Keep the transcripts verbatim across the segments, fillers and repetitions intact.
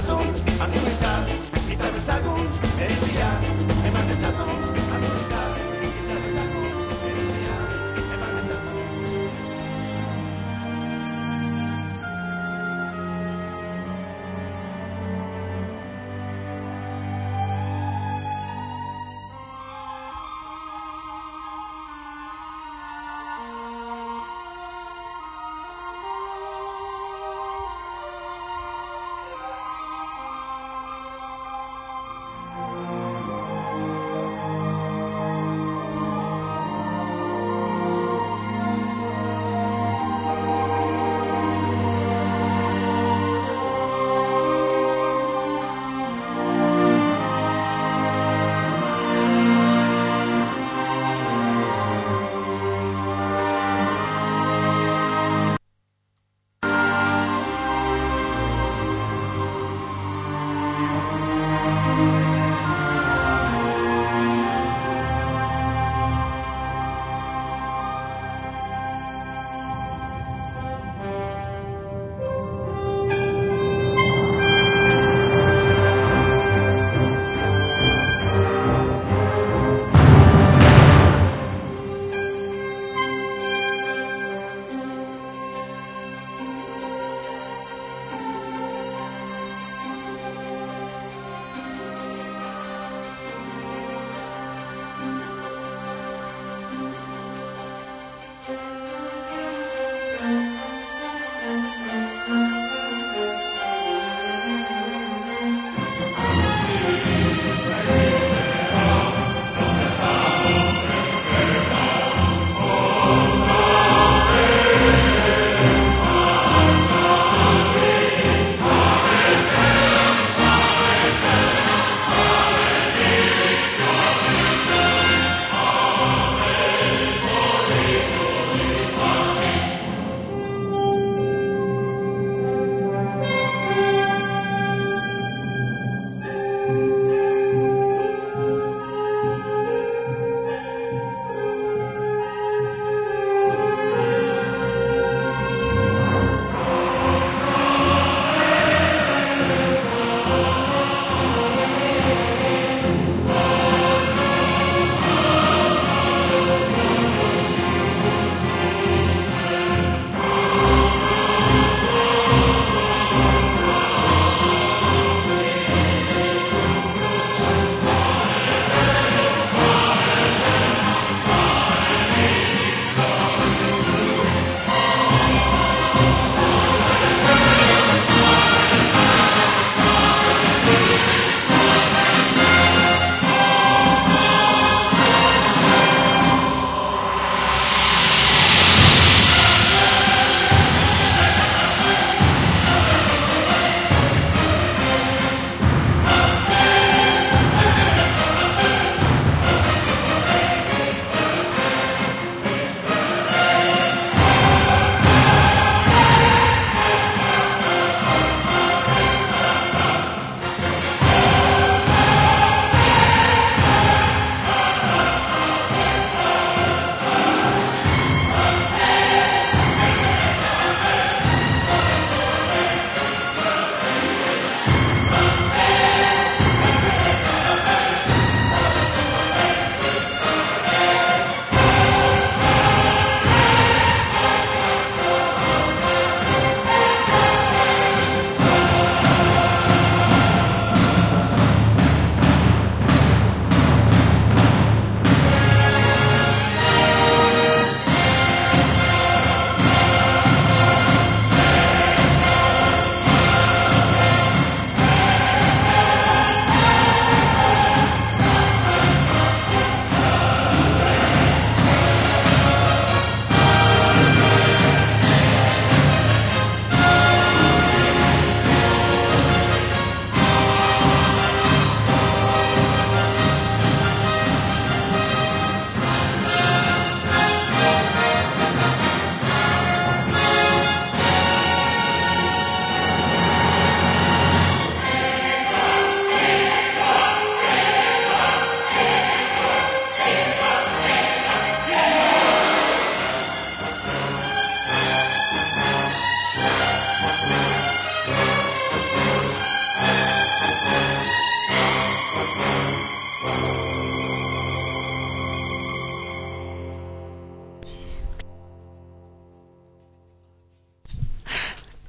sazón, armonizar, pizza de sagún, herencia, eman de sazón, armonizar, pizza de sagún, herencia, eman de sazón.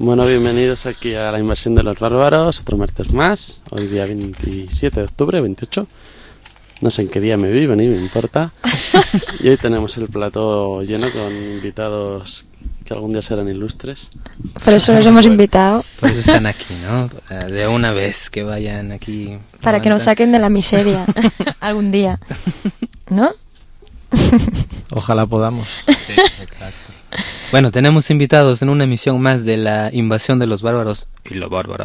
Bueno, bienvenidos aquí a la Invasión de los Bárbaros, otro martes más, hoy día veintisiete de octubre, veintiocho, no sé en qué día me vivo, ni me importa, y hoy tenemos el plató lleno con invitados que algún día serán ilustres. Por eso los hemos invitado. Por eso están aquí, ¿no? De una vez que vayan aquí. Para que nos saquen de la miseria algún día, ¿no? Ojalá podamos. Sí, exacto. Bueno, tenemos invitados en una emisión más de la Invasión de los Bárbaros y lo bárbaro.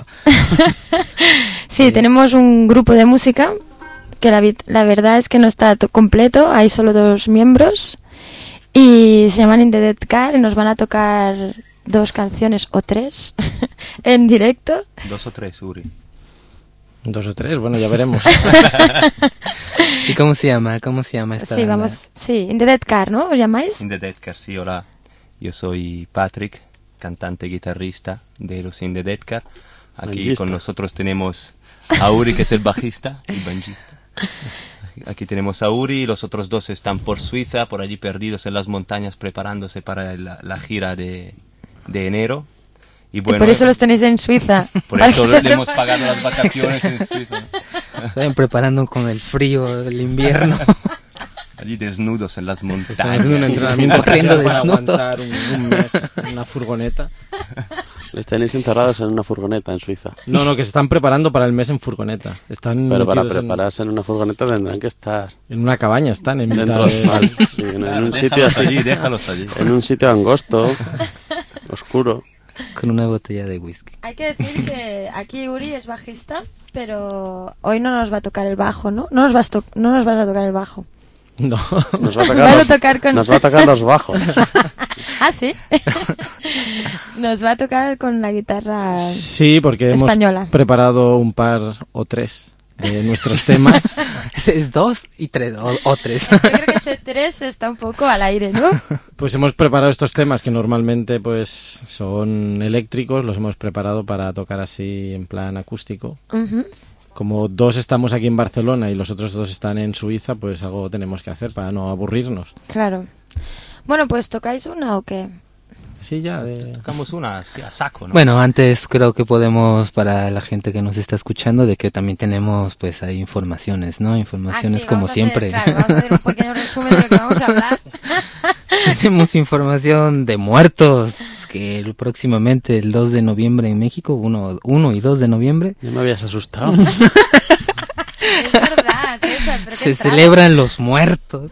Sí, tenemos un grupo de música que la, la verdad es que no está completo, hay solo dos miembros y se llaman In the Dead Car y nos van a tocar dos canciones o tres en directo. Dos o tres, Uri. Dos o tres, bueno, ya veremos. ¿Y cómo se llama? ¿Cómo se llama esta Sí, banda? vamos, sí, In the Dead Car, ¿no? ¿Os llamáis? In the Dead Car, sí, hola. Yo soy Patrick, cantante guitarrista de los In the Dead Car. Aquí Banjista. con nosotros tenemos a Uri, que es el bajista y banjista. Aquí tenemos a Uri, los otros dos están por Suiza, por allí perdidos en las montañas, preparándose para la, la gira de, de enero. Y bueno, y por eso los tenéis en Suiza. por para eso que se le lo- hemos pagado las vacaciones en Suiza. Están preparando con el frío del invierno. Allí desnudos en las Están montañas. haciendo un entrenamiento corriendo para desnudos. aguantar un, un mes en una furgoneta. Les tenéis encerrados en una furgoneta en Suiza. No, no, que se están preparando para el mes en furgoneta. Están Pero para metidos en- prepararse en una furgoneta tendrán que estar en, una cabaña, están en mitad dentro de... vale, sí, en, en Claro, un sitio déjalos así, allí, déjalos allí. en un sitio angosto, oscuro. Con una botella de whisky. Hay que decir que aquí Uri es bajista, pero hoy no nos va a tocar el bajo, ¿no? No nos vas, to- no nos vas a tocar el bajo. No. Nos va a tocar, Vas a los, tocar con- nos va a tocar los bajos. Ah, ¿sí? Nos va a tocar con la guitarra... Sí, porque hemos Española. preparado un par o tres de nuestros temas. Es dos y tres, o, o tres. Yo creo que ese tres está un poco al aire, ¿no? Pues hemos preparado estos temas que normalmente pues son eléctricos, los hemos preparado para tocar así en plan acústico. Ujú. Como dos estamos aquí en Barcelona y los otros dos están en Suiza, pues algo tenemos que hacer para no aburrirnos. Claro. Bueno, pues ¿tocáis una o qué? Sí, ya de... Tocamos una así a saco, ¿no? Bueno, antes creo que podemos, para la gente que nos está escuchando, de que también tenemos, pues, hay informaciones, ¿no? Informaciones Ah, sí, como vamos a hacer- siempre. claro, vamos a hacer un pequeño resumen de lo que vamos a hablar. Tenemos información de muertos, que el- próximamente el dos de noviembre en México, uno, uno y dos de noviembre, Ya me habías asustado. Es verdad, César, pero qué se extraño. celebran los muertos.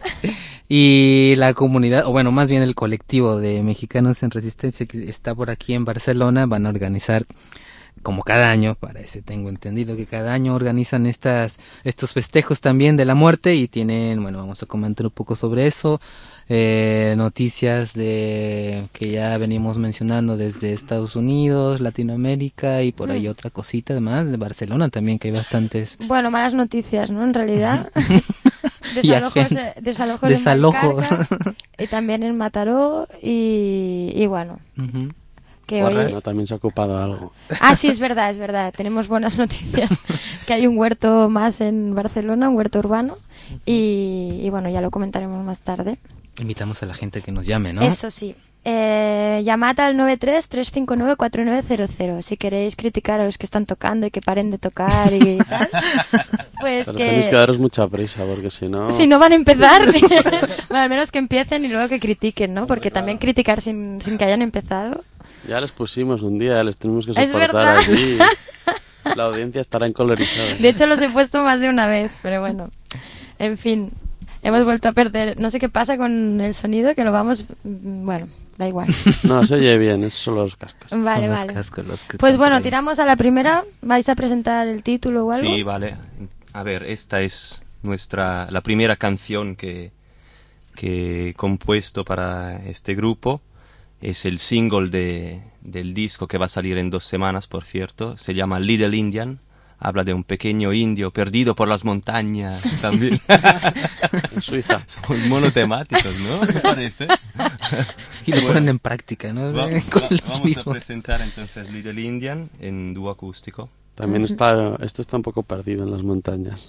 Y la comunidad, o bueno, más bien el colectivo de Mexicanos en Resistencia que está por aquí en Barcelona, van a organizar, como cada año, parece, tengo entendido que cada año organizan estas estos festejos también de la muerte y tienen, bueno, vamos a comentar un poco sobre eso, eh, noticias de que ya venimos mencionando desde Estados Unidos, Latinoamérica y por ahí otra cosita además de Barcelona también, que hay bastantes Bueno, malas noticias, ¿no? En realidad. Y Desalojos, agen- eh, desalojos, desalojos. en Valcarca, y también en Mataró y, y bueno, Ujú. que hoy... Porras. No, también se ha ocupado algo. Ah, sí, es verdad, es verdad. Tenemos buenas noticias. Que hay un huerto más en Barcelona, un huerto urbano. Y, y bueno, ya lo comentaremos más tarde. Invitamos a la gente que nos llame, ¿no? Eso sí. Eh, llamad al nueve tres, tres cinco nueve, cuatro nueve cero cero si queréis criticar a los que están tocando y que paren de tocar y tal. Pues Pero que... tenéis que daros mucha prisa porque si no... Si no van a empezar, bueno, al menos que empiecen y luego que critiquen, ¿no? Porque también criticar sin, sin que hayan empezado. Ya les pusimos un día, les tenemos que Es soportar verdad. allí. La audiencia estará encolerizada. De hecho, los he puesto más de una vez, pero bueno. En fin, hemos vuelto a perder. No sé qué pasa con el sonido, que lo vamos... Bueno, da igual. No, se oye bien, es solo los cascos. Vale, Son los vale. cascos los que Pues están bueno, por ahí. tiramos a la primera. ¿Vais a presentar el título o algo? Sí, vale. A ver, esta es nuestra la primera canción que, que he compuesto para este grupo. Es el single de, del disco que va a salir en dos semanas, por cierto. Se llama Little Indian. Habla de un pequeño indio perdido por las montañas también. En Suiza. Somos monotemáticos, ¿no? ¿Me parece? Y lo ponen en práctica, ¿no? Vamos, Con va- los vamos a mismos. presentar entonces Little Indian en dúo acústico. También está, esto está un poco perdido en las montañas.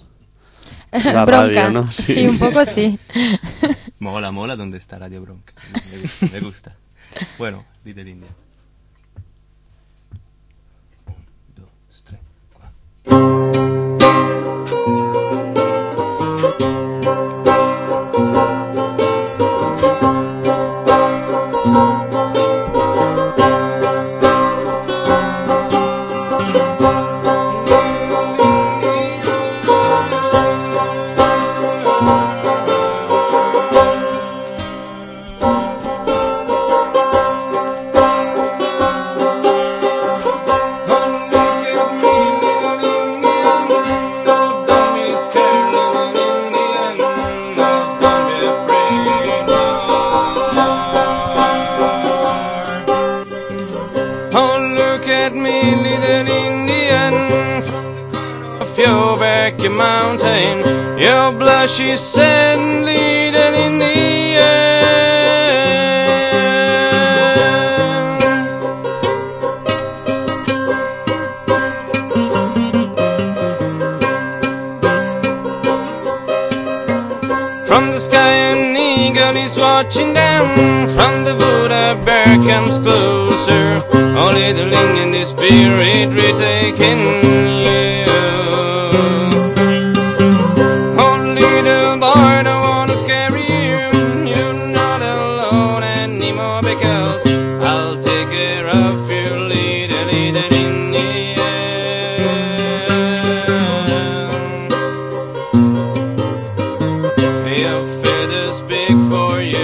La Bronca. radio, ¿no? Sí. Sí. un poco sí. Mola, mola, ¿dónde está Radio Bronca? Me gusta, me gusta. Bueno, Little Indian. down from the corner of your back your mountain. Your blush is sand leading in the air. From the sky an eagle is watching down. From the wood a bear comes closer. Oh, little Indian, the spirit retaking you. Oh, little boy, don't wanna scare you. You're not alone anymore because I'll take care of you, little, little Indian. Your feathers speak for you.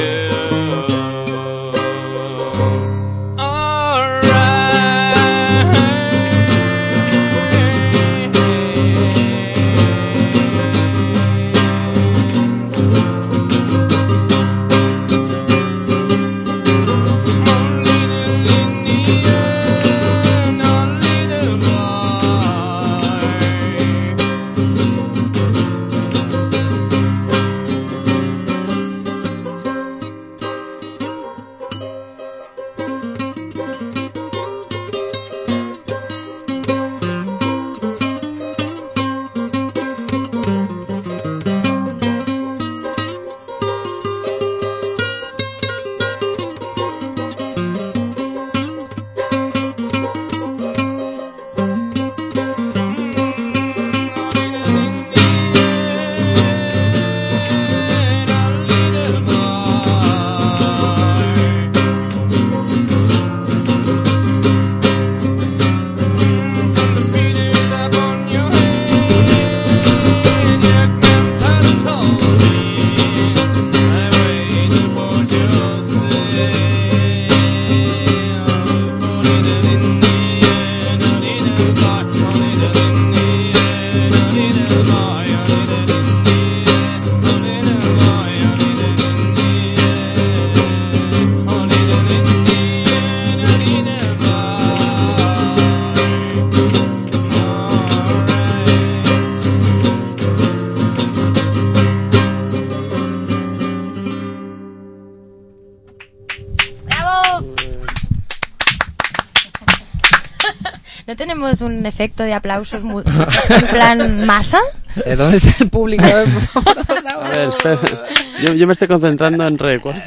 ¿No tenemos un efecto de aplausos mu- en plan masa? ¿De dónde está el público? A ver, por favor. A ver, espera. Yo, yo me estoy concentrando en re. ¿Cuál?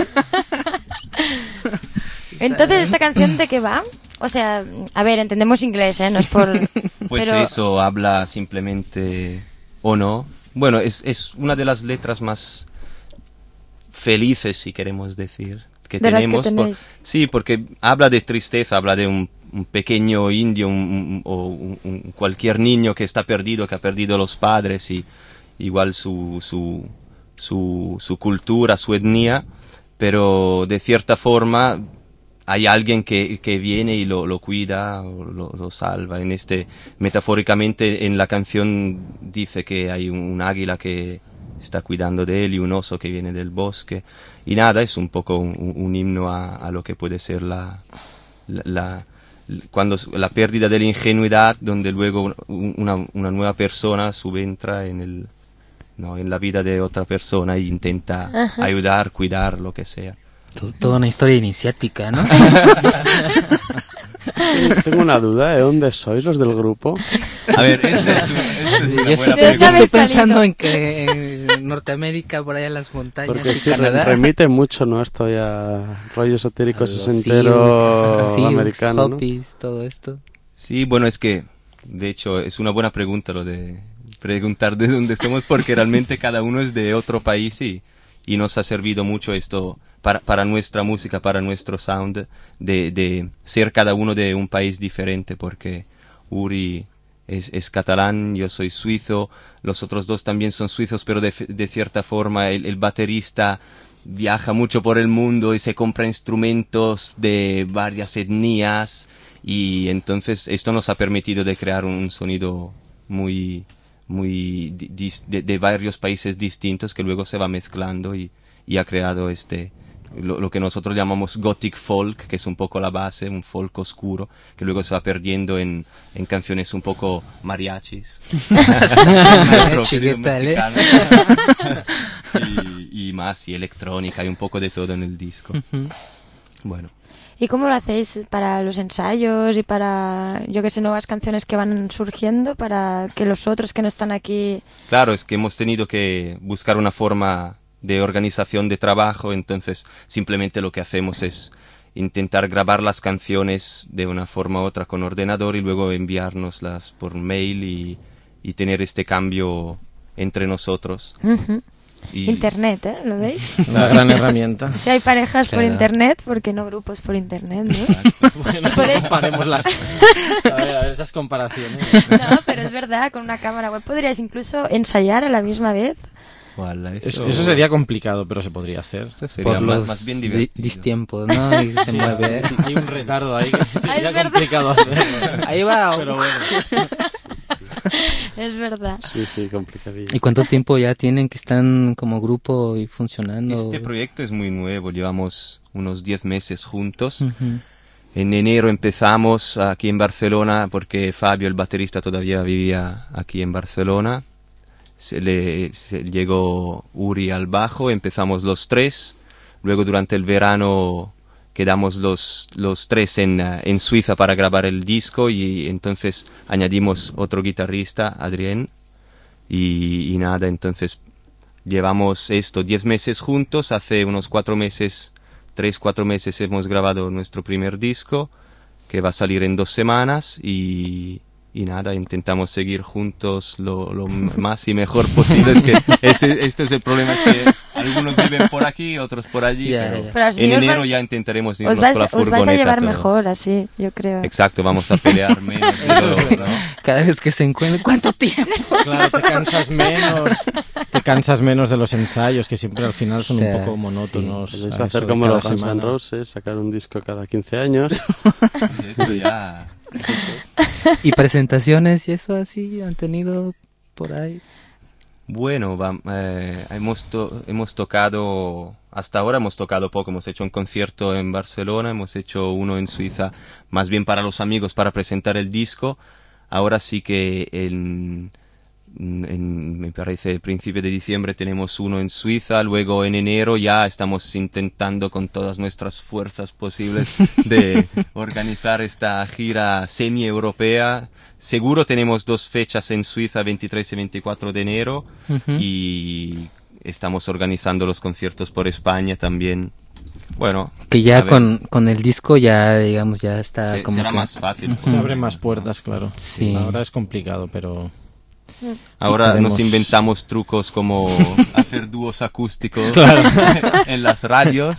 Entonces, ¿esta canción de qué va? O sea, a ver, entendemos inglés, ¿eh? No es por... Pues pero... eso habla simplemente, o no. Bueno, es, es una de las letras más felices, si queremos decir, que de tenemos. Las que por, tenéis. sí, porque habla de tristeza, habla de un, un pequeño indio un, un, o un, un cualquier niño que está perdido, que ha perdido los padres y igual su, su, su, su cultura, su etnia, pero de cierta forma hay alguien que, que viene y lo, lo cuida, o lo, lo salva. En este, metafóricamente, en la canción dice que hay un, un águila que está cuidando de él y un oso que viene del bosque. Y nada, es un poco un, un himno a, a lo que puede ser la, la, la, cuando, la pérdida de la ingenuidad, donde luego una, una nueva persona subentra en el, no, en la vida de otra persona e intenta Ajá. ayudar, cuidar, lo que sea. Toda una historia iniciática, ¿no? Tengo una duda, ¿de dónde sois los del grupo? A ver, esta es, un- esta es Yo una estoy, buena ¿De dónde yo pregunta. estoy habéis pensando salido? en que en Norteamérica, por allá en las montañas, Porque y sí, re- Canadá. remite mucho, ¿no? Estoy a rollo esotérico a los sesentero Sioux, americano, ¿no? Hopis, todo esto. Sí, bueno, es que, de hecho, es una buena pregunta lo de preguntar de dónde somos, porque realmente cada uno es de otro país y, y nos ha servido mucho esto para, para nuestra música, para nuestro sound, de, de ser cada uno de un país diferente, porque Uri es, es catalán, yo soy suizo, los otros dos también son suizos, pero de, de cierta forma el, el baterista viaja mucho por el mundo y se compra instrumentos de varias etnias, y entonces esto nos ha permitido de crear un sonido muy muy di- dis- de, de varios países distintos que luego se va mezclando y, y ha creado este lo, lo que nosotros llamamos gothic folk, que es un poco la base, un folk oscuro, que luego se va perdiendo en, en canciones un poco mariachis. Mariachi, ¿qué tal, eh? y, y más, y electrónica, hay un poco de todo en el disco. Ujú. Bueno. ¿Y cómo lo hacéis para los ensayos y para, yo que sé, nuevas canciones que van surgiendo, para que los otros que no están aquí... Claro, es que hemos tenido que buscar una forma de organización de trabajo, entonces simplemente lo que hacemos es intentar grabar las canciones de una forma u otra con ordenador y luego enviárnoslas por mail y, y tener este cambio entre nosotros. Ujú. Y- Internet, ¿eh? ¿Lo veis? Una gran herramienta. Si hay parejas por Claro. internet, ¿por qué no grupos por internet, no? Bueno, Podéis- comparemos las... A ver, a ver esas comparaciones. No, pero es verdad, con una cámara web podrías incluso ensayar a la misma vez. Voilà, Eso, eso sería complicado, pero se podría hacer. eso sería Por más, los más bien di- divertido. distiempos, ¿no? Y se Sí, mueve. hay un retardo ahí que Ah, sería es verdad. complicado hacerlo. Ahí va. Pero bueno. Es verdad. Sí, sí, complicadillo. ¿Y cuánto tiempo ya tienen que están como grupo y funcionando? Este proyecto es muy nuevo, llevamos unos diez meses juntos. Ujú. En enero empezamos aquí en Barcelona porque Fabio, el baterista, todavía vivía aquí en Barcelona. Se le se llegó Uri al bajo, empezamos los tres. Luego durante el verano quedamos los, los tres en, eh, en Suiza para grabar el disco y entonces añadimos otro guitarrista, Adrien. Y, y nada, entonces llevamos esto diez meses juntos. Hace unos cuatro meses, tres, cuatro meses hemos grabado nuestro primer disco que va a salir en dos semanas y, y nada, intentamos seguir juntos lo, lo más y mejor posible. Es que ese, esto es el problema, es que algunos viven por aquí, otros por allí, Ya, pero, ya. Pero así en os enero vais- ya intentaremos irnos Os vais, con la os vais a furgoneta. llevar todo. mejor así, yo creo. Exacto, vamos a pelear menos de dolor, ¿no? Cada vez que se encuentran, ¿cuánto tiempo? Claro, te cansas menos, te cansas menos de los ensayos, que siempre al final son un Claro, poco monótonos. Podéis a eso hacer de como cada los Guns N' semana. Roses, sacar un disco cada quince años. Esto ya... ¿Y presentaciones y eso así han tenido por ahí? Bueno, va- eh, hemos, to- hemos tocado, hasta ahora hemos tocado poco, hemos hecho un concierto en Barcelona, hemos hecho uno en Suiza, más bien para los amigos, para presentar el disco. Ahora sí que en, en, me parece, principio de diciembre tenemos uno en Suiza, luego en enero ya estamos intentando con todas nuestras fuerzas posibles de organizar esta gira semi-europea. Seguro tenemos dos fechas en Suiza, veintitrés y veinticuatro de enero, Ujú. y estamos organizando los conciertos por España también. Bueno, Que a ya ver, con, con el disco ya, digamos, ya está se- como será que... más fácil. Se abren más puertas, claro. Sí. Ahora es complicado, pero... Ahora Podemos- nos inventamos trucos como hacer dúos acústicos Claro. en las radios.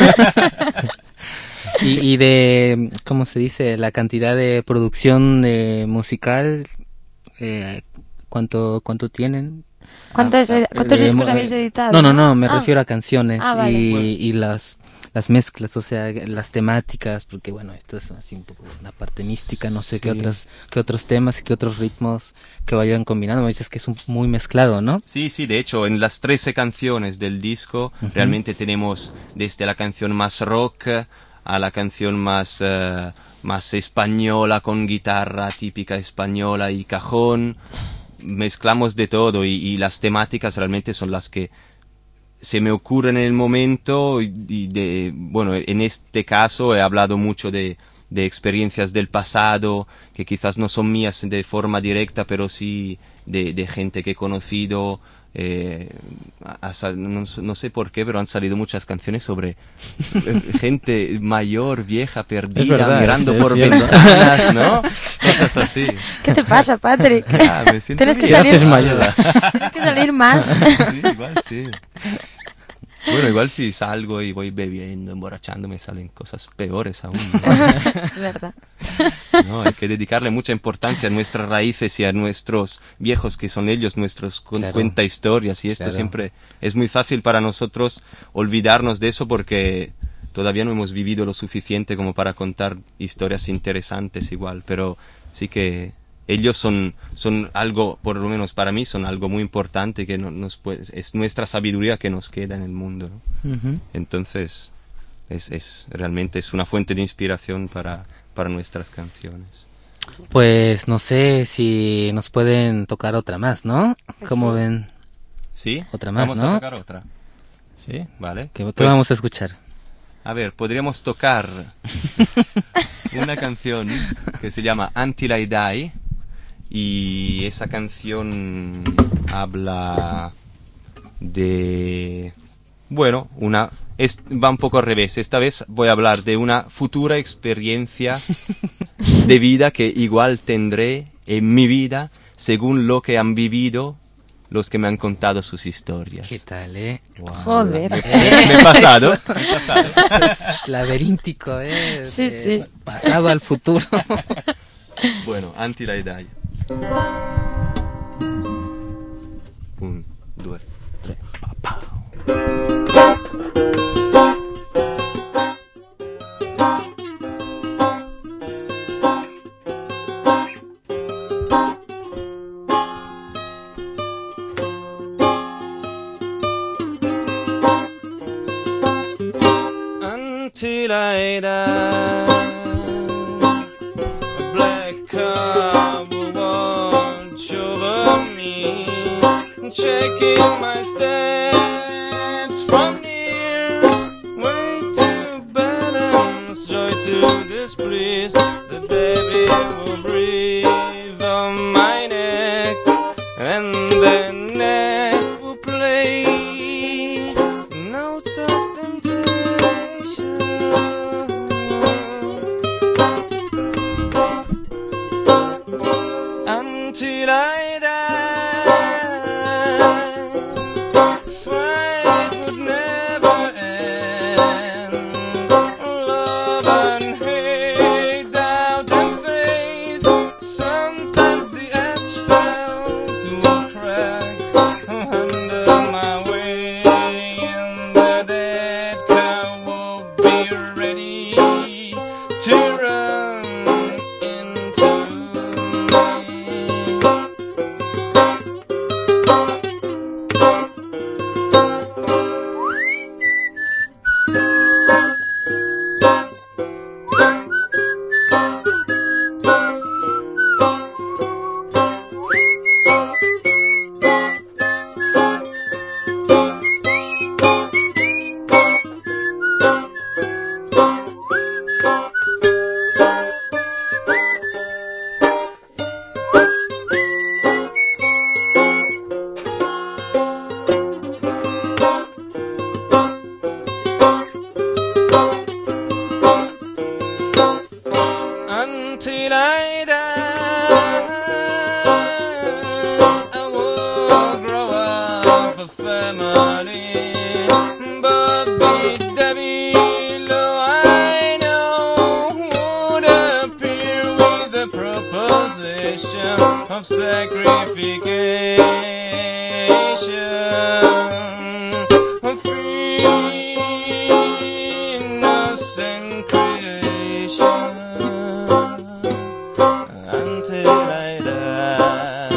Y, y de, ¿cómo se dice? La cantidad de producción eh, musical, eh, ¿cuánto, cuánto tienen? ¿Cuántos, Ah, ¿cuántos eh, discos mo- habéis editado? No, no, no, me Ah. refiero a canciones Ah, vale. y, Bueno. y las, las mezclas, o sea, las temáticas, porque bueno, esto es así un poco una parte mística, no sé qué Sí. otras, qué otros temas y qué otros ritmos que vayan combinando. Me dices que es un, muy mezclado, ¿no? Sí, sí, de hecho, en las trece canciones del disco realmente tenemos desde la canción más rock a la canción más, eh, más española con guitarra típica española y cajón. Mezclamos de todo y, y las temáticas realmente son las que se me ocurren en el momento y y de, bueno, en este caso he hablado mucho de, de experiencias del pasado que quizás no son mías de forma directa, pero sí de, de gente que he conocido. Eh, ha sal- no, no sé por qué, pero han salido muchas canciones sobre eh, gente mayor, vieja, perdida, Es verdad, mirando es- es por cierto. ventanas, ¿no? Cosas así. ¿Qué te pasa, Patrick? Ah, me siento Tienes que bien. salir, Te haces mayor. tienes que salir más. Sí, igual sí. Bueno, igual si salgo y voy bebiendo, emborrachándome, salen cosas peores aún. Es verdad. ¿no? No, hay que dedicarle mucha importancia a nuestras raíces y a nuestros viejos, que son ellos nuestros cu- Claro. cuenta historias. Y esto Claro. siempre es muy fácil para nosotros olvidarnos de eso porque todavía no hemos vivido lo suficiente como para contar historias interesantes igual. Pero sí que ellos son, son algo, por lo menos para mí, son algo muy importante que no, nos puede, es nuestra sabiduría que nos queda en el mundo, ¿no? Ujú. Entonces, es, es realmente es una fuente de inspiración para, para nuestras canciones. Pues no sé si nos pueden tocar otra más, ¿no? ¿Cómo Sí. ven? ¿Sí? Otra más, Vamos ¿no? a tocar otra. Sí. Vale. ¿Qué, qué Pues, vamos a escuchar? A ver, podríamos tocar una canción que se llama Until I Die, y esa canción habla de... Bueno, una es, va un poco al revés. Esta vez voy a hablar de una futura experiencia de vida que igual tendré en mi vida según lo que han vivido los que me han contado sus historias. ¿Qué tal, eh? Joder. Me, me he pasado. Me he pasado. Es laberíntico, ¿eh? Sí, De sí. pasado al futuro. Bueno, Until I Die. Un, due, tre, pa, pa. Until I die, a black car will watch over me, checking my steps from near. Way to balance, joy to displease. The devil will breathe on my neck, and the neck will play notes of temptation. Until I die, fight would never end. Love and hate, doubt and faith. Sometimes the asphalt will crack under my weight, and the dead car will be ready to run into me. Until I die, I will grow up a family, but the devil I know would appear with the proposition of sacrification, of free innocent creation. Until I die.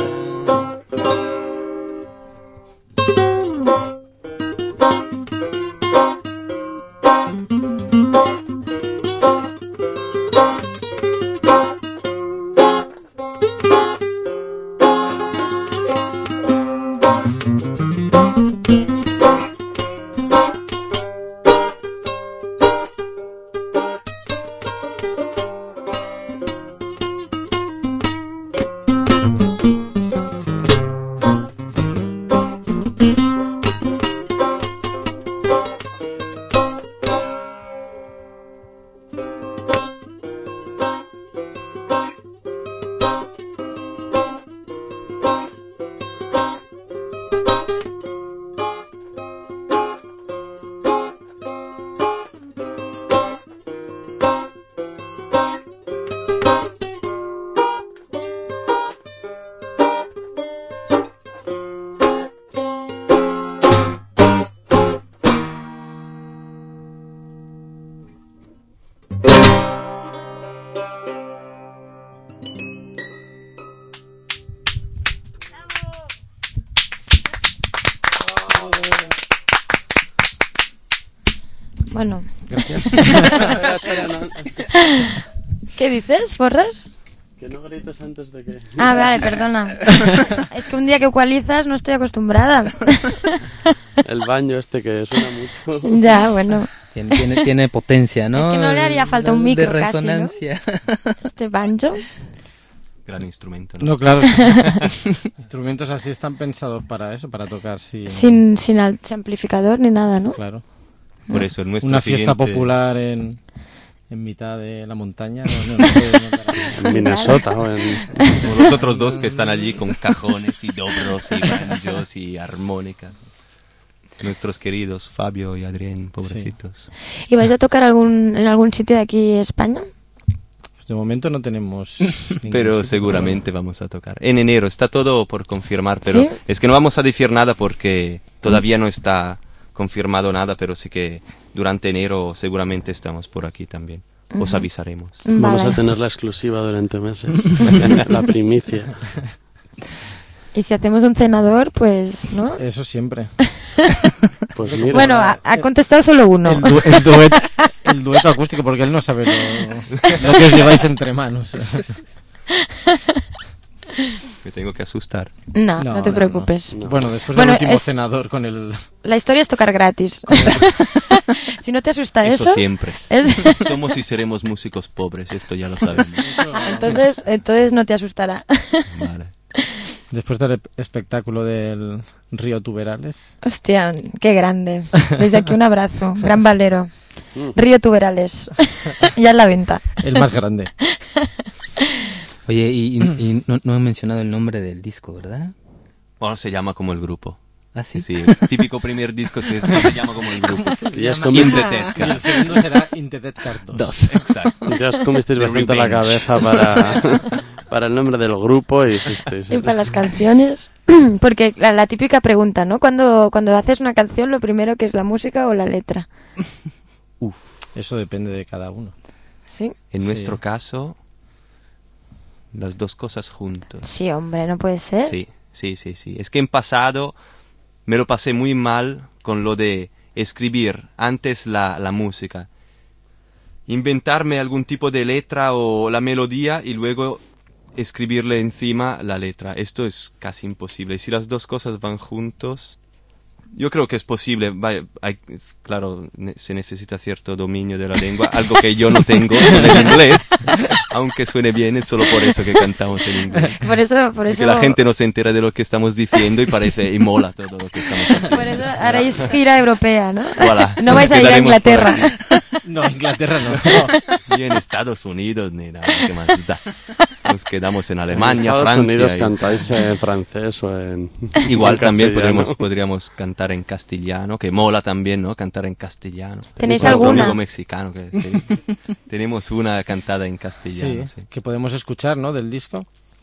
Bueno. Gracias. espera, espera, no. ¿Qué dices, Forras? Que no grites antes de que... Ah, vale, perdona. Es que un día que ecualizas no estoy acostumbrada. El baño este que suena mucho. Ya, bueno. Tiene, tiene, tiene potencia, ¿no? Es que no le haría falta un De micro casi, ¿no? resonancia. Este banjo. Gran instrumento, ¿no? No, claro. Instrumentos así están pensados para eso, para tocar sin... Sin, sin alt- amplificador ni nada, ¿no? Claro. Por eso el nuestro Una fiesta siguiente- popular en, en mitad de la montaña. No, no, no puede notar. En Minnesota o en... Como los otros dos que están allí con cajones y dobros y banjos y armónicas. Nuestros queridos Fabio y Adrián, pobrecitos. ¿Y vais a tocar algún, en algún sitio de aquí España? Pues de momento no tenemos... ningún Pero sitio. seguramente vamos a tocar. En enero, está todo por confirmar, pero ¿Sí? es que no vamos a decir nada porque todavía no está confirmado nada, pero sí que durante enero seguramente estamos por aquí también. Os avisaremos. Vamos Vale. a tener la exclusiva durante meses. La primicia. Y si hacemos un cenador, pues, ¿no? Eso siempre. Pues mira, Bueno, ha, ha contestado solo uno. El, du- el dueto, el dueto acústico, porque él no sabe lo, lo que os lleváis entre manos. Me tengo que asustar. No, no, No, te no, preocupes. no. Bueno, después Bueno, del último es- cenador con el... La historia es tocar gratis. Si no te asusta Eso, eso, siempre. es- Somos y seremos músicos pobres, esto ya lo sabemos. entonces, entonces no te asustará. Vale. Después del espectáculo del Río Tuberales. Hostia, qué grande. Desde aquí un abrazo. Gran Valero. Mm. Río Tuberales. Ya en la venta. El más grande. Oye, y, y- y no, no he mencionado el nombre del disco, ¿verdad? Bueno, se llama como el grupo. ¿Ah, sí? Sí, el típico primer disco se, se llama como el grupo. ya os, In comiste, the Dead Y el Cat. segundo será In the Dead Card dos. Exacto. ya os comisteis The bastante la Revenge. cabeza para, para el nombre del grupo y dijisteis... Y para las canciones. Porque la, la típica pregunta, ¿no? Cuando, cuando haces una canción, lo primero que es la música o la letra. Eso depende de cada uno. ¿Sí? En Sí. nuestro caso, las dos cosas juntos. Sí, hombre, no puede ser. Sí, sí, sí, sí. Es que en pasado me lo pasé muy mal con lo de escribir antes la, la música. Inventarme algún tipo de letra o la melodía y luego escribirle encima la letra. Esto es casi imposible. Y si las dos cosas van juntos, yo creo que es posible. Vaya, hay, claro, ne- se necesita cierto dominio de la lengua, algo que yo no tengo en el inglés, aunque suene bien, es solo por eso que cantamos en inglés. Por eso, por Porque eso, la gente no se entera de lo que estamos diciendo y parece y mola todo lo que estamos haciendo. por eso haréis gira europea, ¿no? Voilà. No vais a ir a Quedaremos por Inglaterra. aquí. No, Inglaterra no. Ni en Estados Unidos, ni nada, ¿qué más da? Nos quedamos en En Alemania, Estados Francia. Unidos y- cantáis en francés o en... Igual en también castellano. podríamos, podríamos cantar en castellano, que mola también, ¿no? Cantar en castellano. ¿Tenéis Nuestro alguna? amigo mexicano, que sí. Tenemos una cantada en castellano, Sí, sí. que podemos escuchar, ¿no? Del disco.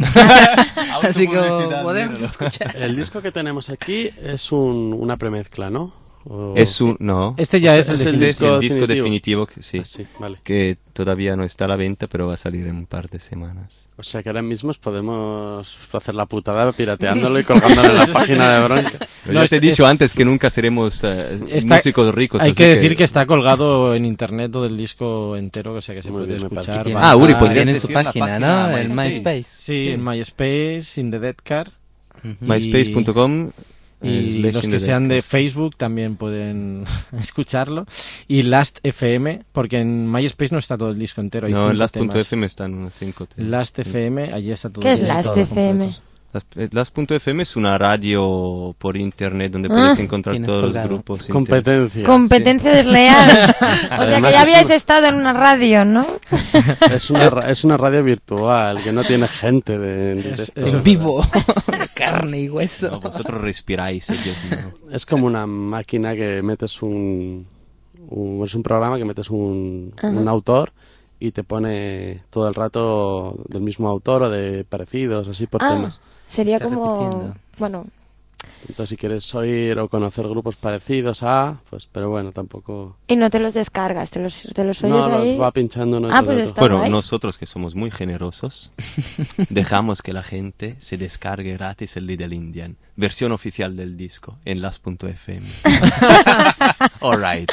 Así que podemos escuchar. El disco que tenemos aquí es un, una premezcla, ¿no? O- Es un, no. Este ya O sea, es el, es el definitivo. Este es el disco definitivo. definitivo, que sí. Ah, sí, vale. Que todavía no está a la venta, pero va a salir en un par de semanas. O sea que ahora mismo podemos hacer la putada pirateándolo y colgándolo en la página de Bronca. Pero No, ya es- te he dicho es- antes que nunca seremos eh, Está- músicos ricos. Hay así que decir que... está colgado en internet todo el disco entero, o sea que se Muy puede bien, me parece escuchar. que Tiene- Ah, bajar. Uri, podrías tiene su decir la página, página ¿no? El MySpace. MySpace. Sí, en MySpace, in the Dead Car. MySpace punto com Y los que sean de Facebook también pueden escucharlo. Y Last F M, porque en MySpace no está todo el disco entero. Hay No, cinco en Last punto temas. F M están unos cinco temas. Last F M, allí está todo ¿Qué el es disco Last todo F M? completo. Last- eh, Last punto F M es una radio por internet donde Ah. puedes encontrar Tienes todos colgado. los grupos. inter- Competencia. Competencia desleal. O sea que Además ya es habíais un- estado en una radio, ¿no? Es una, ra- es una radio virtual que no tiene gente de, en Es- directo. eso En vivo. Carne y No, hueso. vosotros respiráis, ellos no. Es como una máquina que metes un, un- es un programa que metes un, Ajá. un autor y te pone todo el rato del mismo autor o de parecidos, así por Ah, temas. sería Está como... repitiendo. Bueno, Entonces, si quieres oír o conocer grupos parecidos a, pues, pero bueno, tampoco... Y no te los descargas, te los, te los oyes no, ahí. los va pinchando uno Ah, tras pues otro. está Bueno, guay. nosotros que somos muy generosos, dejamos que la gente se descargue gratis el Little Indian, versión oficial del disco, en las punto efe eme. All right.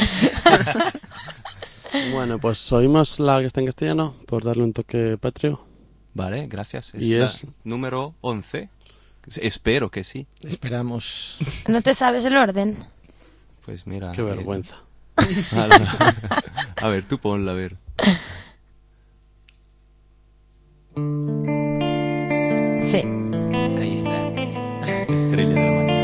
Bueno, pues oímos la que está en castellano, por darle un toque patrio. Vale, gracias. Es Y la es- número once. Espero que sí. Esperamos. ¿No te sabes el orden? Pues mira. Qué eh, vergüenza. A ver, tú ponla, a ver. Sí. Ahí está. Estrella de la mañana.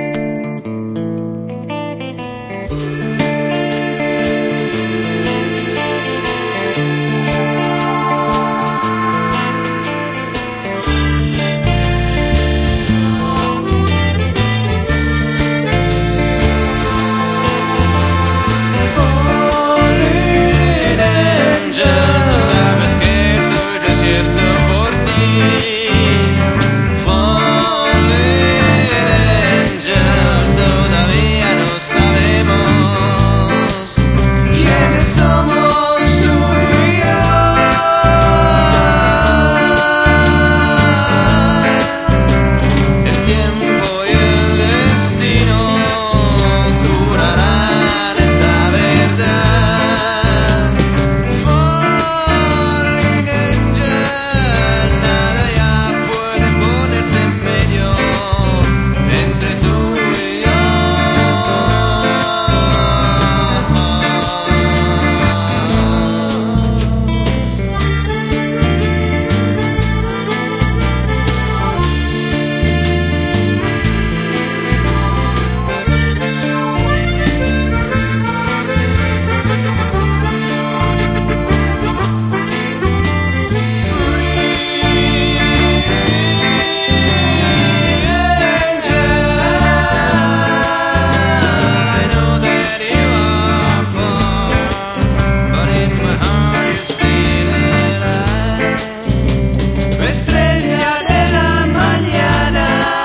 Falling angel, tú sabes que soy desierto por ti. Falling angel, todavía no sabemos quiénes somos tú y yo. El tiempo y el destino curarán esta verdad. Falling angel, nada ya puede ponerse en medio entre tú y I know that you are far, but in my heart you still alive. Estrella de la mañana.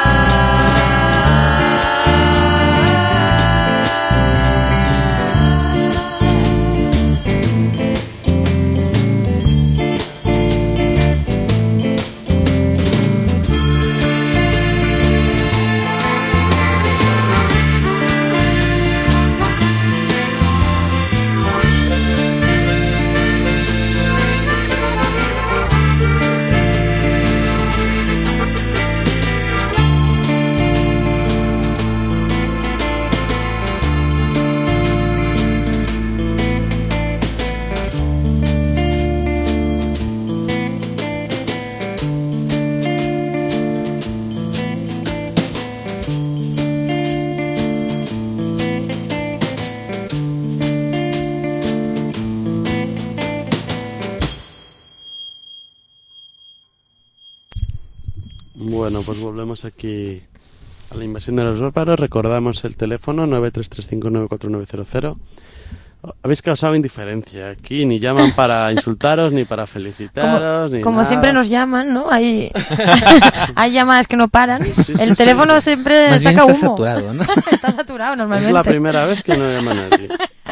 Bueno, pues volvemos aquí a la invasión de los bárbaros. Recordamos el teléfono nueve tres tres cinco nueve cuatro nueve cero cero. Habéis causado indiferencia. Aquí ni llaman para insultaros, ni para felicitaros, ni Como nada. siempre nos llaman, ¿no? Hay, hay llamadas que no paran. Sí, sí, El sí. teléfono siempre Más bien saca está humo. saturado, ¿no? Está saturado normalmente. Es la primera vez que no llama a nadie.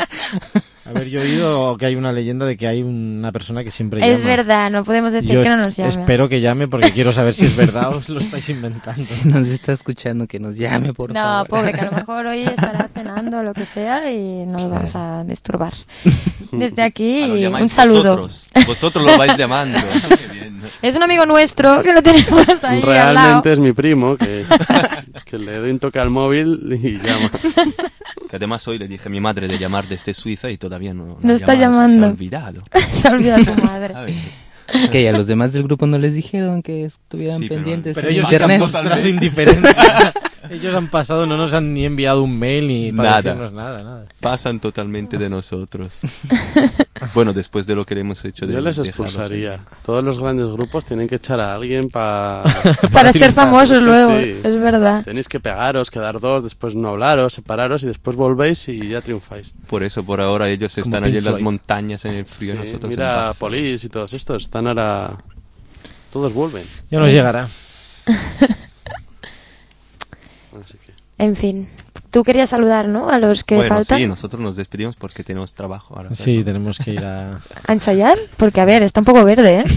A ver, yo he oído que hay una leyenda de que hay una persona que siempre Es llama. verdad, no podemos decir Yo que no est- nos llame. espero que llame porque quiero saber si es verdad o os lo estáis inventando. Si nos está escuchando, que nos llame, por No, favor. pobre, que a lo mejor hoy estará cenando o lo que sea y no lo vamos a disturbar. Desde aquí, Ah, lo llamáis un saludo. Vosotros, vosotros lo vais llamando. Qué bien. Es un amigo nuestro que lo tenemos ahí al lado. Realmente es mi primo que, que le doy un toque al móvil y llama. Que además hoy le dije a mi madre de llamar desde Suiza y todavía no, No ha está llamado, se- llamando. Se ha olvidado. Se ha olvidado tu madre. A ver. Que a los demás del grupo no les dijeron que estuvieran Sí, pero- pendientes Pero en ellos se han internet. mostrado indiferencia. Ellos han pasado, no nos han ni enviado un mail ni para Nada. decirnos nada, nada. Pasan totalmente de nosotros. Bueno, después de lo que le hemos hecho de Yo les dejarlos expulsaría. ahí. Todos los grandes grupos tienen que echar a alguien pa... Para ser famosos Sí, luego, sí. es verdad. Tenéis que pegaros, quedar dos, después no hablaros, separaros y después volvéis y ya triunfáis. Por eso, por ahora, ellos Como están Pink allí en las Floyd. montañas, en el frío, y Sí, nosotros en mira, Barcelona. Polis y todos estos, están ahora... Todos vuelven. Ya nos llegará. Así que... En fin. Tú querías saludar, ¿no? A los que bueno, faltan. sí, nosotros nos despedimos porque tenemos trabajo ahora. Sí, pero- tenemos que ir a... ¿A ensayar? Porque, a ver, está un poco verde, ¿eh?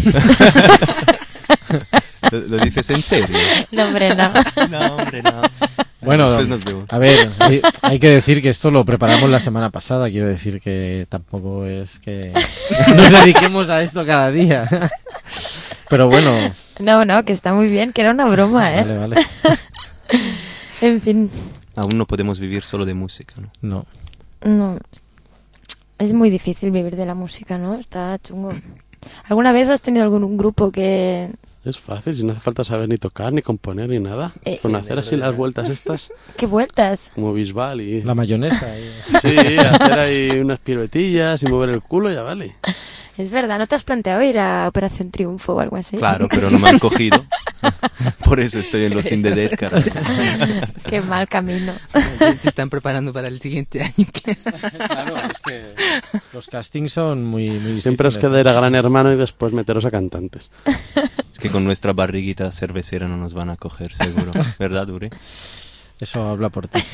¿Lo, lo dices en serio? No, hombre, no. No, hombre, no. Bueno, Después nos vemos. a ver, hay, hay que decir que esto lo preparamos la semana pasada. Quiero decir que tampoco es que nos dediquemos a esto cada día. Pero bueno, No, no, que está muy bien, que era una broma, ¿eh? vale, vale. En fin, Aún no podemos vivir solo de música, ¿no? No. no. Es muy difícil vivir de la música, ¿no? Está chungo. ¿Alguna vez has tenido algún grupo que... Es fácil, si no hace falta saber ni tocar, ni componer, ni nada. Eh, Con hacer así las vueltas estas, ¿Qué vueltas? como Bisbal y... La mayonesa. y- Sí, hacer ahí unas piruetillas y mover el culo, ya vale. Es verdad, ¿no te has planteado ir a Operación Triunfo o algo así? Claro, pero no me han cogido. Por eso estoy en los In the Dead, carajo. Qué mal camino. Se están preparando para el siguiente año. Claro, es que los castings son muy, muy Siempre os difíciles, queda ir a ¿eh? Gran Hermano y después meteros a cantantes. Es que con nuestra barriguita cervecera no nos van a coger, seguro. ¿Verdad, Uri? Eso habla por ti.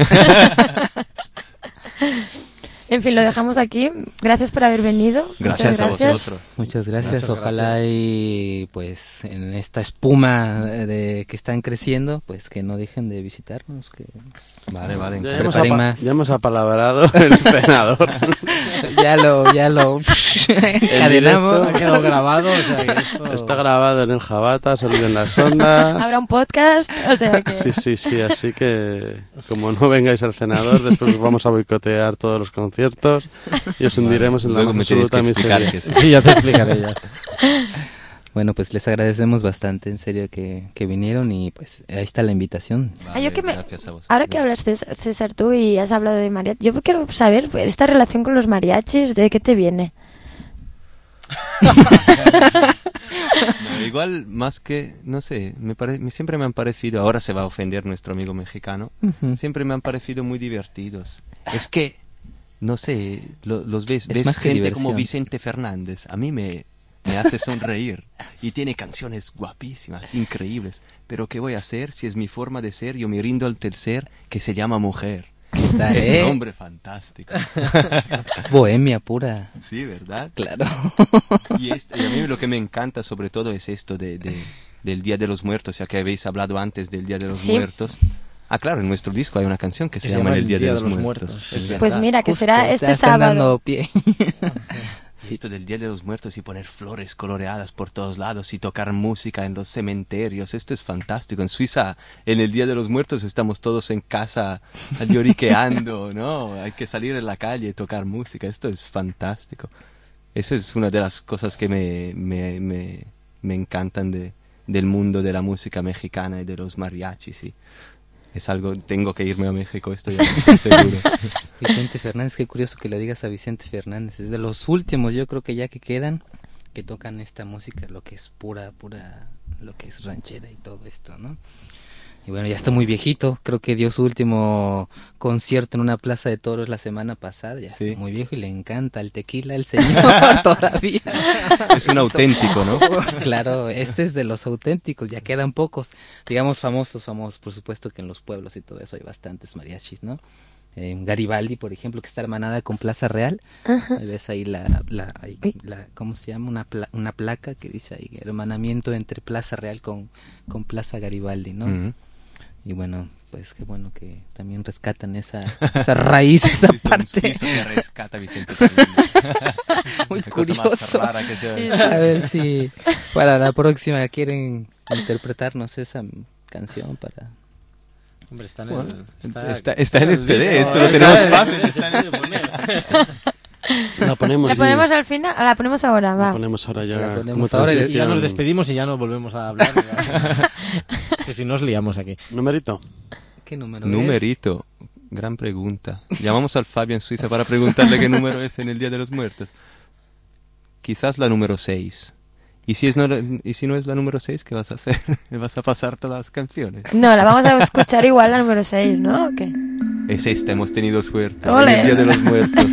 En fin, lo dejamos aquí. Gracias por haber venido. Gracias, Muchas gracias. a vosotros. Muchas gracias. Muchas Ojalá gracias. y pues en esta espuma de que están creciendo, pues que no dejen de visitarnos, que Vale, vale. Ya hemos, Preparen apa- más. ya hemos apalabrado el senador. ya lo ya lo encadenamos. Ha quedado grabado, o sea que esto... Está grabado en el Jabata, ha salido en las ondas. Habrá un podcast, o sea que... Sí, sí, sí, así que como no vengáis al senador, después os vamos a boicotear todos los conciertos y os hundiremos en la Luego más me tenéis que absoluta explicar miseria. qué es. Sí, ya te explicaré ya. Bueno, pues les agradecemos bastante, en serio, que, que vinieron y pues ahí está la invitación. Ah, yo que me- Gracias a vos. Ahora que hablas, César, César, tú y has hablado de mariachi, yo quiero saber esta relación con los mariachis, ¿de qué te viene? No, igual, más que, no sé, me pare- me- siempre me han parecido, ahora se va a ofender nuestro amigo mexicano, Ujú. siempre me han parecido muy divertidos. Es que, no sé, lo- los ves, Es ves más que gente como diversión. Vicente Fernández, a mí me, me hace sonreír y tiene canciones guapísimas, increíbles, pero ¿qué voy a hacer si es mi forma de ser? Yo me rindo al tercer que se llama mujer. Está, Es ¿eh? un hombre fantástico. Es bohemia pura. Sí, ¿verdad? Claro. Y, este- y a mí lo que me encanta sobre todo es esto de, de- del Día de los Muertos, ya que habéis hablado antes del Día de los Sí. Muertos. Ah, claro, en nuestro disco hay una canción que se, se llama llama El Día, de, los Muertos. Es Pues mira, que Justo, será te este están sábado. dando pie. Y esto del Día de los Muertos y poner flores coloreadas por todos lados y tocar música en los cementerios, esto es fantástico. En Suiza, en el Día de los Muertos, estamos todos en casa lloriqueando, ¿no? Hay que salir en la calle y tocar música, esto es fantástico. Esa es una de las cosas que me, me, me, me encantan de, del mundo de la música mexicana y de los mariachis. Y es algo, tengo que irme a México, esto ya estoy seguro. Vicente Fernández, qué curioso que le digas a Vicente Fernández. Es de los últimos, yo creo que ya que quedan, que tocan esta música, lo que es pura, pura, lo que es ranchera y todo esto, ¿no? Y bueno, ya está muy viejito, creo que dio su último concierto en una plaza de toros la semana pasada, ya Sí. está muy viejo y le encanta el tequila, el señor, todavía. Es un auténtico, ¿no? Claro, este es de los auténticos, ya quedan pocos, digamos famosos, famosos, por supuesto que en los pueblos y todo eso hay bastantes mariachis, ¿no? Eh, Garibaldi, por ejemplo, que está hermanada con Plaza Real, ahí ves ahí la, la, ahí, Uy. la ¿cómo se llama? Una, pla- una placa que dice ahí, hermanamiento entre Plaza Real con, con Plaza Garibaldi, ¿no? Ujú. Y bueno, pues qué bueno que también rescatan esa, esa raíz, esa Visto un parte. suizo que rescata a Vicente Fernández. Muy La cosa más curioso. rara que se- Sí. A ver si para la próxima quieren interpretarnos esa canción para... Hombre, está en Bueno, el... está- está en el C D, disco, esto lo está tenemos en el- fácil. está en el de poner. La ponemos, ¿La y- ponemos al final? Ah, la ponemos ahora, la va. ponemos ahora ya. La ponemos como ahora y Y ya transición. nos despedimos y ya no volvemos a hablar. ya. Que si nos liamos aquí. Numerito. ¿Qué número es? Numerito, gran pregunta. Llamamos al Fabio en Suiza para preguntarle qué número es en el Día de los Muertos. Quizás la número seis. ¿Y si, es no, ¿Y si no es la número seis, qué vas a hacer? ¿Me vas a pasar todas las canciones? No, la vamos a escuchar igual la número seis, ¿no? ¿O qué? Es esta, hemos tenido suerte. Ole. En el Día de los Muertos.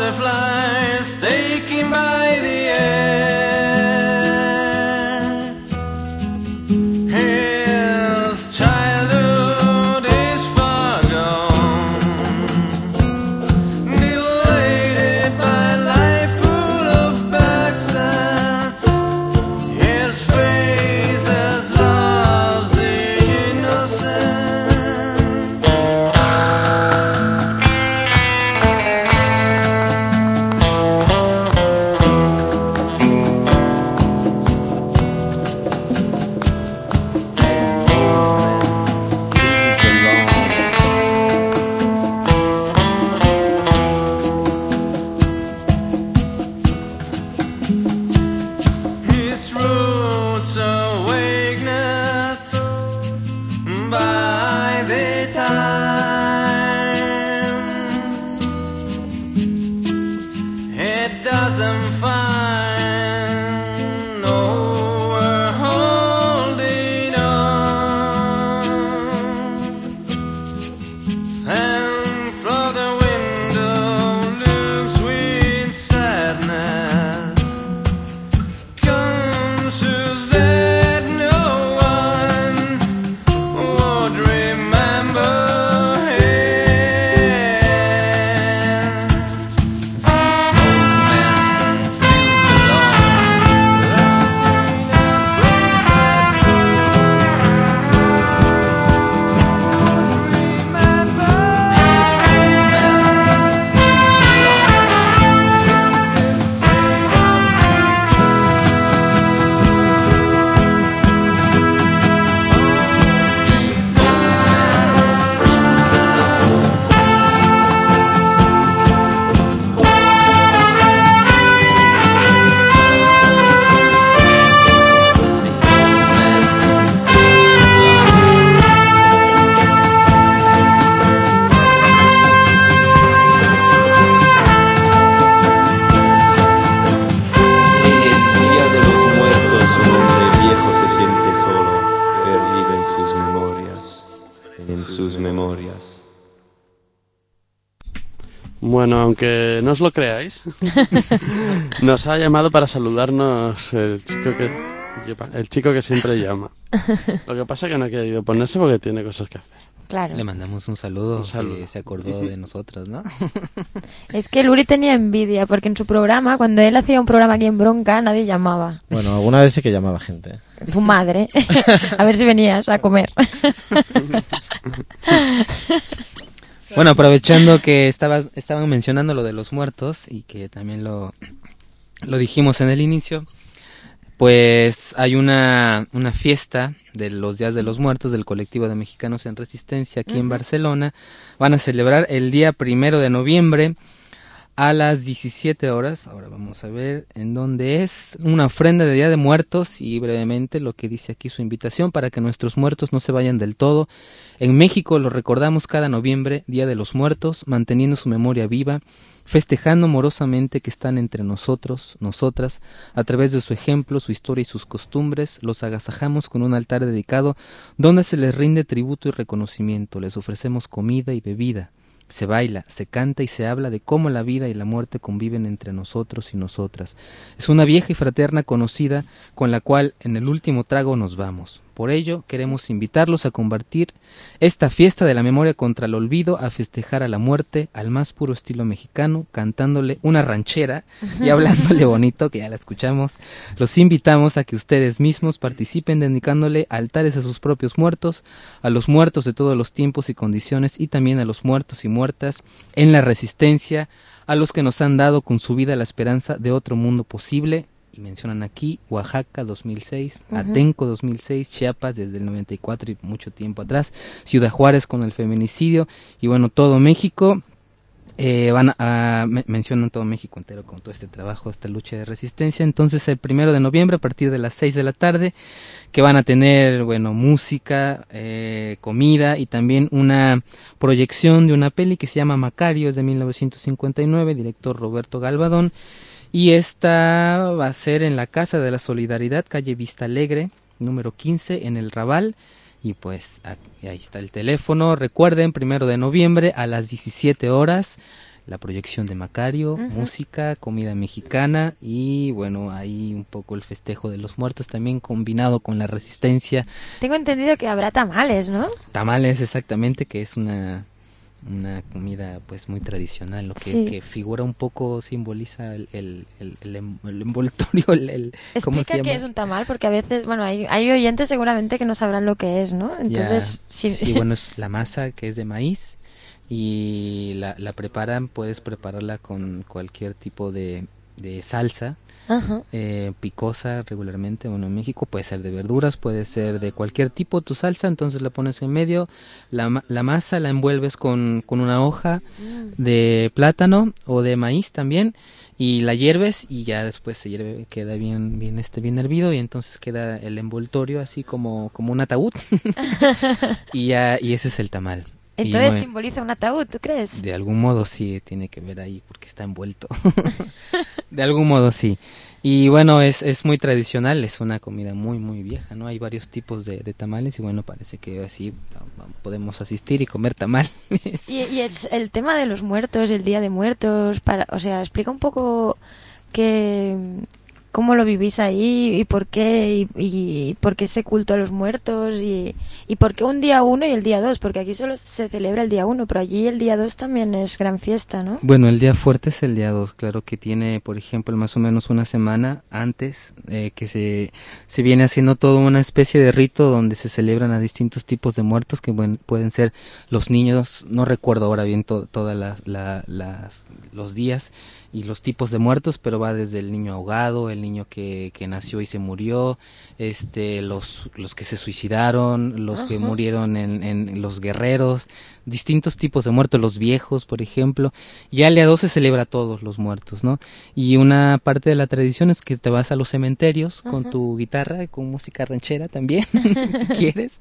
butterflies taken by the air. His childhood is far gone, mutilated by life full of backstats. His face has lost the innocence. His roots awakened by the time. It doesn't find nowhere holding on, and from the window looks with sadness, conscious that no one would remember him. Old man feels En el día de los muertos un hombre viejo se siente solo, perdido en sus memorias, en sus memorias. Bueno, aunque no os lo creáis, nos ha llamado para saludarnos el chico que el chico que siempre llama. Lo que pasa es que no ha querido ponerse porque tiene cosas que hacer. Claro. Le mandamos un saludo, Un saludo. que se acordó de nosotros, ¿no? Es que Luri tenía envidia porque en su programa, cuando él hacía un programa aquí en Bronca, nadie llamaba. Bueno, alguna vez sí que llamaba gente. Tu madre. A ver si venías a comer. Bueno, aprovechando que estaba, estaban mencionando lo de los muertos y que también lo, lo dijimos en el inicio, pues hay una, una fiesta de los Días de los Muertos del colectivo de Mexicanos en Resistencia aquí en Barcelona. Van a celebrar el día primero de noviembre a las diecisiete horas. Ahora vamos a ver en dónde es. Una ofrenda de Día de Muertos y brevemente lo que dice aquí su invitación para que nuestros muertos no se vayan del todo. En México lo recordamos cada noviembre, Día de los Muertos, manteniendo su memoria viva, festejando amorosamente que están entre nosotros, nosotras, a través de su ejemplo, su historia y sus costumbres. Los agasajamos con un altar dedicado donde se les rinde tributo y reconocimiento. Les ofrecemos comida y bebida. Se baila, se canta y se habla de cómo la vida y la muerte conviven entre nosotros y nosotras. Es una vieja y fraterna conocida con la cual en el último trago nos vamos. Por ello, queremos invitarlos a compartir esta fiesta de la memoria contra el olvido, a festejar a la muerte al más puro estilo mexicano, cantándole una ranchera y hablándole bonito, que ya la escuchamos. Los invitamos a que ustedes mismos participen dedicándole altares a sus propios muertos, a los muertos de todos los tiempos y condiciones, y también a los muertos y muertas en la resistencia, a los que nos han dado con su vida la esperanza de otro mundo posible. Y mencionan aquí Oaxaca dos mil seis, uh-huh. Atenco dos mil seis, Chiapas desde el noventa y cuatro y mucho tiempo atrás, Ciudad Juárez con el feminicidio, y bueno, todo México. Eh, van a, a me, mencionan todo México entero con todo este trabajo, esta lucha de resistencia. Entonces el primero de noviembre a partir de las seis de la tarde, que van a tener, bueno, música, eh, comida y también una proyección de una peli que se llama Macario, es de mil novecientos cincuenta y nueve, director Roberto Galvadón. Y esta va a ser en la Casa de la Solidaridad, calle Vista Alegre, número quince, en el Raval. Y pues ahí está el teléfono. Recuerden, primero de noviembre a las diecisiete horas. la proyección de Macario, Ujú. música, comida mexicana y bueno, ahí un poco el festejo de los muertos también combinado con la resistencia. Tengo entendido que habrá tamales, ¿no? Tamales exactamente, que es una una comida pues muy tradicional, lo que, Sí. que figura un poco, simboliza el, el, el, el em- el envoltorio, el, el- ¿cómo se Explica llama? qué es un tamal, porque a veces, bueno, hay, hay oyentes seguramente que no sabrán lo que es, ¿no? Ya, Entonces, sí, sí, bueno, es la masa que es de maíz y la, la preparan, puedes prepararla con cualquier tipo de, de salsa, Ajá. eh, picosa regularmente, bueno, en México puede ser de verduras, puede ser de cualquier tipo tu salsa, entonces la pones en medio, la, ma- la masa la envuelves con, con una hoja Mm. de plátano o de maíz también y la hierves y ya después se hierve, queda bien bien este bien hervido y entonces queda el envoltorio así como como un ataúd y ya y ese es el tamal. Y Entonces bueno, simboliza un ataúd, ¿tú crees? de algún modo sí tiene que ver ahí porque está envuelto. De algún modo sí. Y bueno, es, es muy tradicional, es una comida muy muy vieja, ¿no? Hay varios tipos de, de tamales y bueno, parece que así ah, podemos asistir y comer tamales. Y, y es el tema de los muertos, el Día de Muertos, para, o sea, explica un poco que cómo lo vivís ahí y por qué y, y por qué ese culto a los muertos y, y por qué un día uno y el día dos, porque aquí solo se celebra el día uno, pero allí el día dos también es gran fiesta, ¿no? Bueno, el día fuerte es el día dos, claro que tiene, por ejemplo, más o menos una semana antes eh, que se, se viene haciendo toda una especie de rito donde se celebran a distintos tipos de muertos que bueno, pueden ser los niños, no recuerdo ahora bien to, todas las, la, las, los días y los tipos de muertos, pero va desde el niño ahogado, el niño que, que nació y se murió, este, los, los que se suicidaron, los que Ajá. murieron en, en los guerreros, distintos tipos de muertos, los viejos, por ejemplo. Ya el día dos se celebra a todos los muertos, ¿no? Y una parte de la tradición es que te vas a los cementerios con Ajá. tu guitarra, con música ranchera también, si quieres,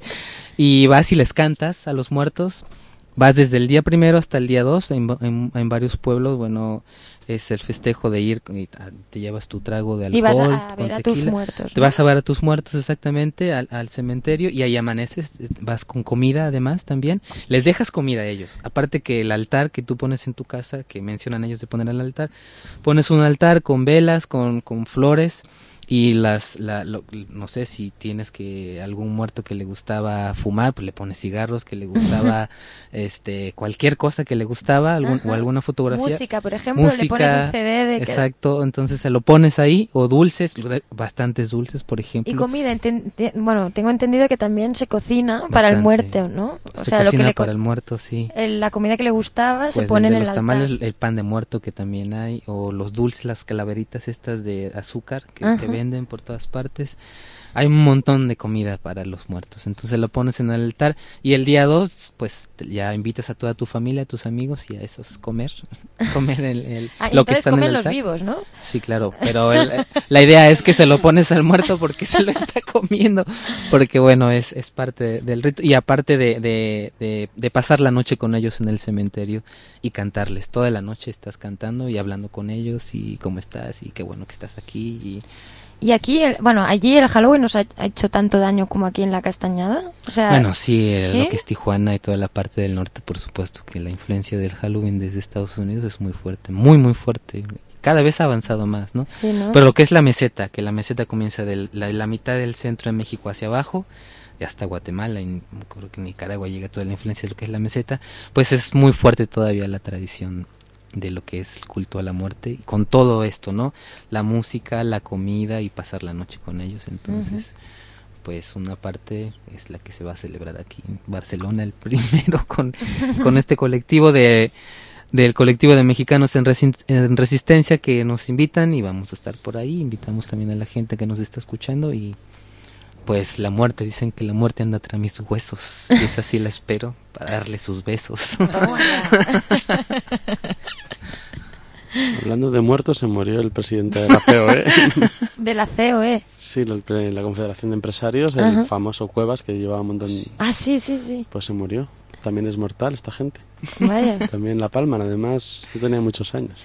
y vas y les cantas a los muertos. Vas desde el día primero hasta el día dos, en, en, en varios pueblos, bueno, es el festejo de ir, y te llevas tu trago de alcohol, Y vas a, a con ver a tus tequila. muertos, Te ¿no? vas a ver a tus muertos exactamente al, al cementerio y ahí amaneces, eh, vas con comida además también, les dejas comida a ellos, aparte que el altar que tú pones en tu casa, que mencionan ellos de poner al altar, pones un altar con velas, con, con flores y las, la, lo- no sé si tienes que algún muerto que le gustaba fumar, pues le pones cigarros, que le gustaba este cualquier cosa que le gustaba, algún, Ajá. o alguna fotografía. Música, por ejemplo, le pones un C D de que- Exacto, entonces se lo pones ahí, o dulces, bastantes dulces, por ejemplo. y comida, enten- te- bueno, tengo entendido que también se cocina para el Bastante. muerto, ¿no? O Se sea, lo que cocina le co- para el muerto, sí. el- la comida que le gustaba se Pues pone en desde el los altar. tamales, el pan de muerto que también hay, o los dulces, las calaveritas estas de azúcar que, Ajá. que venden por todas partes. Hay un montón de comida para los muertos, entonces lo pones en el altar y el día dos, pues te- ya invitas a toda tu familia, a tus amigos y a esos comer, comer el, el- Ah, lo que entonces está en comen el los altar. vivos, ¿no? Sí, claro, pero el- la idea es que se lo pones al muerto porque se lo está comiendo, porque bueno, es, es parte del rito y aparte de, de, de, de pasar la noche con ellos en el cementerio y cantarles, toda la noche estás cantando y hablando con ellos y cómo estás y qué bueno que estás aquí y Y aquí, el- bueno, allí el Halloween nos ha, ha hecho tanto daño como aquí en la Castañada. O sea, bueno, sí, eh, ¿sí? lo que es Tijuana y toda la parte del norte, por supuesto que la influencia del Halloween desde Estados Unidos es muy fuerte, muy muy fuerte, cada vez ha avanzado más, ¿no? Sí, ¿no? Pero lo que es la meseta, que la meseta comienza de la, la mitad del centro de México hacia abajo, y hasta Guatemala, y creo que en Nicaragua llega toda la influencia de lo que es la meseta, pues es muy fuerte todavía la tradición de lo que es el culto a la muerte, y con todo esto, ¿no? La música, la comida y pasar la noche con ellos, entonces... pues una parte es la que se va a celebrar aquí en Barcelona, el primero con, con este colectivo de del colectivo de mexicanos en, resi en resistencia que nos invitan y vamos a estar por ahí, invitamos también a la gente que nos está escuchando y pues la muerte, dicen que la muerte anda tras mis huesos, y esa sí la espero para darle sus besos. Toma ya. Hablando de muertos, se murió el presidente de la C O E. De la C O E. Sí, la, la Confederación de Empresarios, Ajá. el famoso Cuevas, que llevaba un montón... Ah, sí, sí, sí. Pues se murió. También es mortal esta gente. Vaya. También La Palma, además, no tenía muchos años.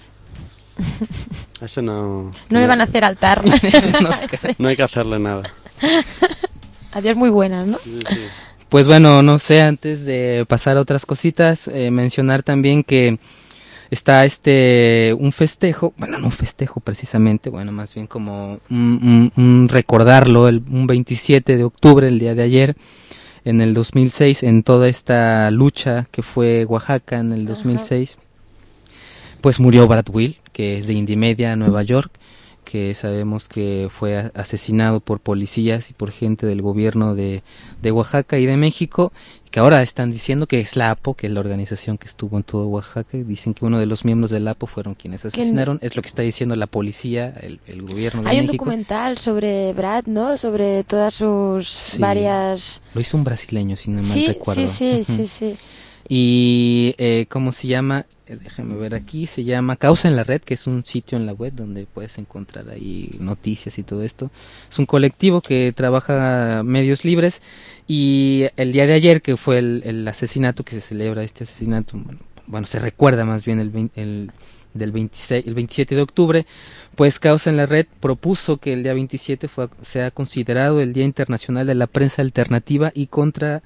A ese no... No le van a hacer altar. No, No hay que hacerle nada. Adiós muy buenas, ¿no? Sí, sí. Pues bueno, no sé, antes de pasar a otras cositas, eh, mencionar también que está este un festejo, bueno, no un festejo precisamente, bueno, más bien como un, un, un recordarlo, el, un veintisiete de octubre, el día de ayer, en el dos mil seis, en toda esta lucha que fue Oaxaca en el dos mil seis, Ajá. pues murió Brad Will, que es de Indymedia, Nueva York, que sabemos que fue asesinado por policías y por gente del gobierno de, de Oaxaca y de México, que ahora están diciendo que es la A P O, que es la organización que estuvo en todo Oaxaca, y dicen que uno de los miembros de la A P O fueron quienes asesinaron, es lo que está diciendo la policía, el, el gobierno de Hay México. Hay un documental sobre Brad, ¿no? Sobre todas sus sí, varias... Lo hizo un brasileño, si no sí, mal recuerdo. Sí, sí, sí, sí. Y, eh, ¿cómo se llama? Eh, déjame ver aquí, se llama Causa en la Red, que es un sitio en la web donde puedes encontrar ahí noticias y todo esto. Es un colectivo que trabaja medios libres, y el día de ayer, que fue el, el asesinato, que se celebra este asesinato, bueno, bueno se recuerda más bien el, el del veintiséis, el veintisiete de octubre, pues Causa en la Red propuso que el día veintisiete fue, sea considerado el Día Internacional de la Prensa Alternativa y contra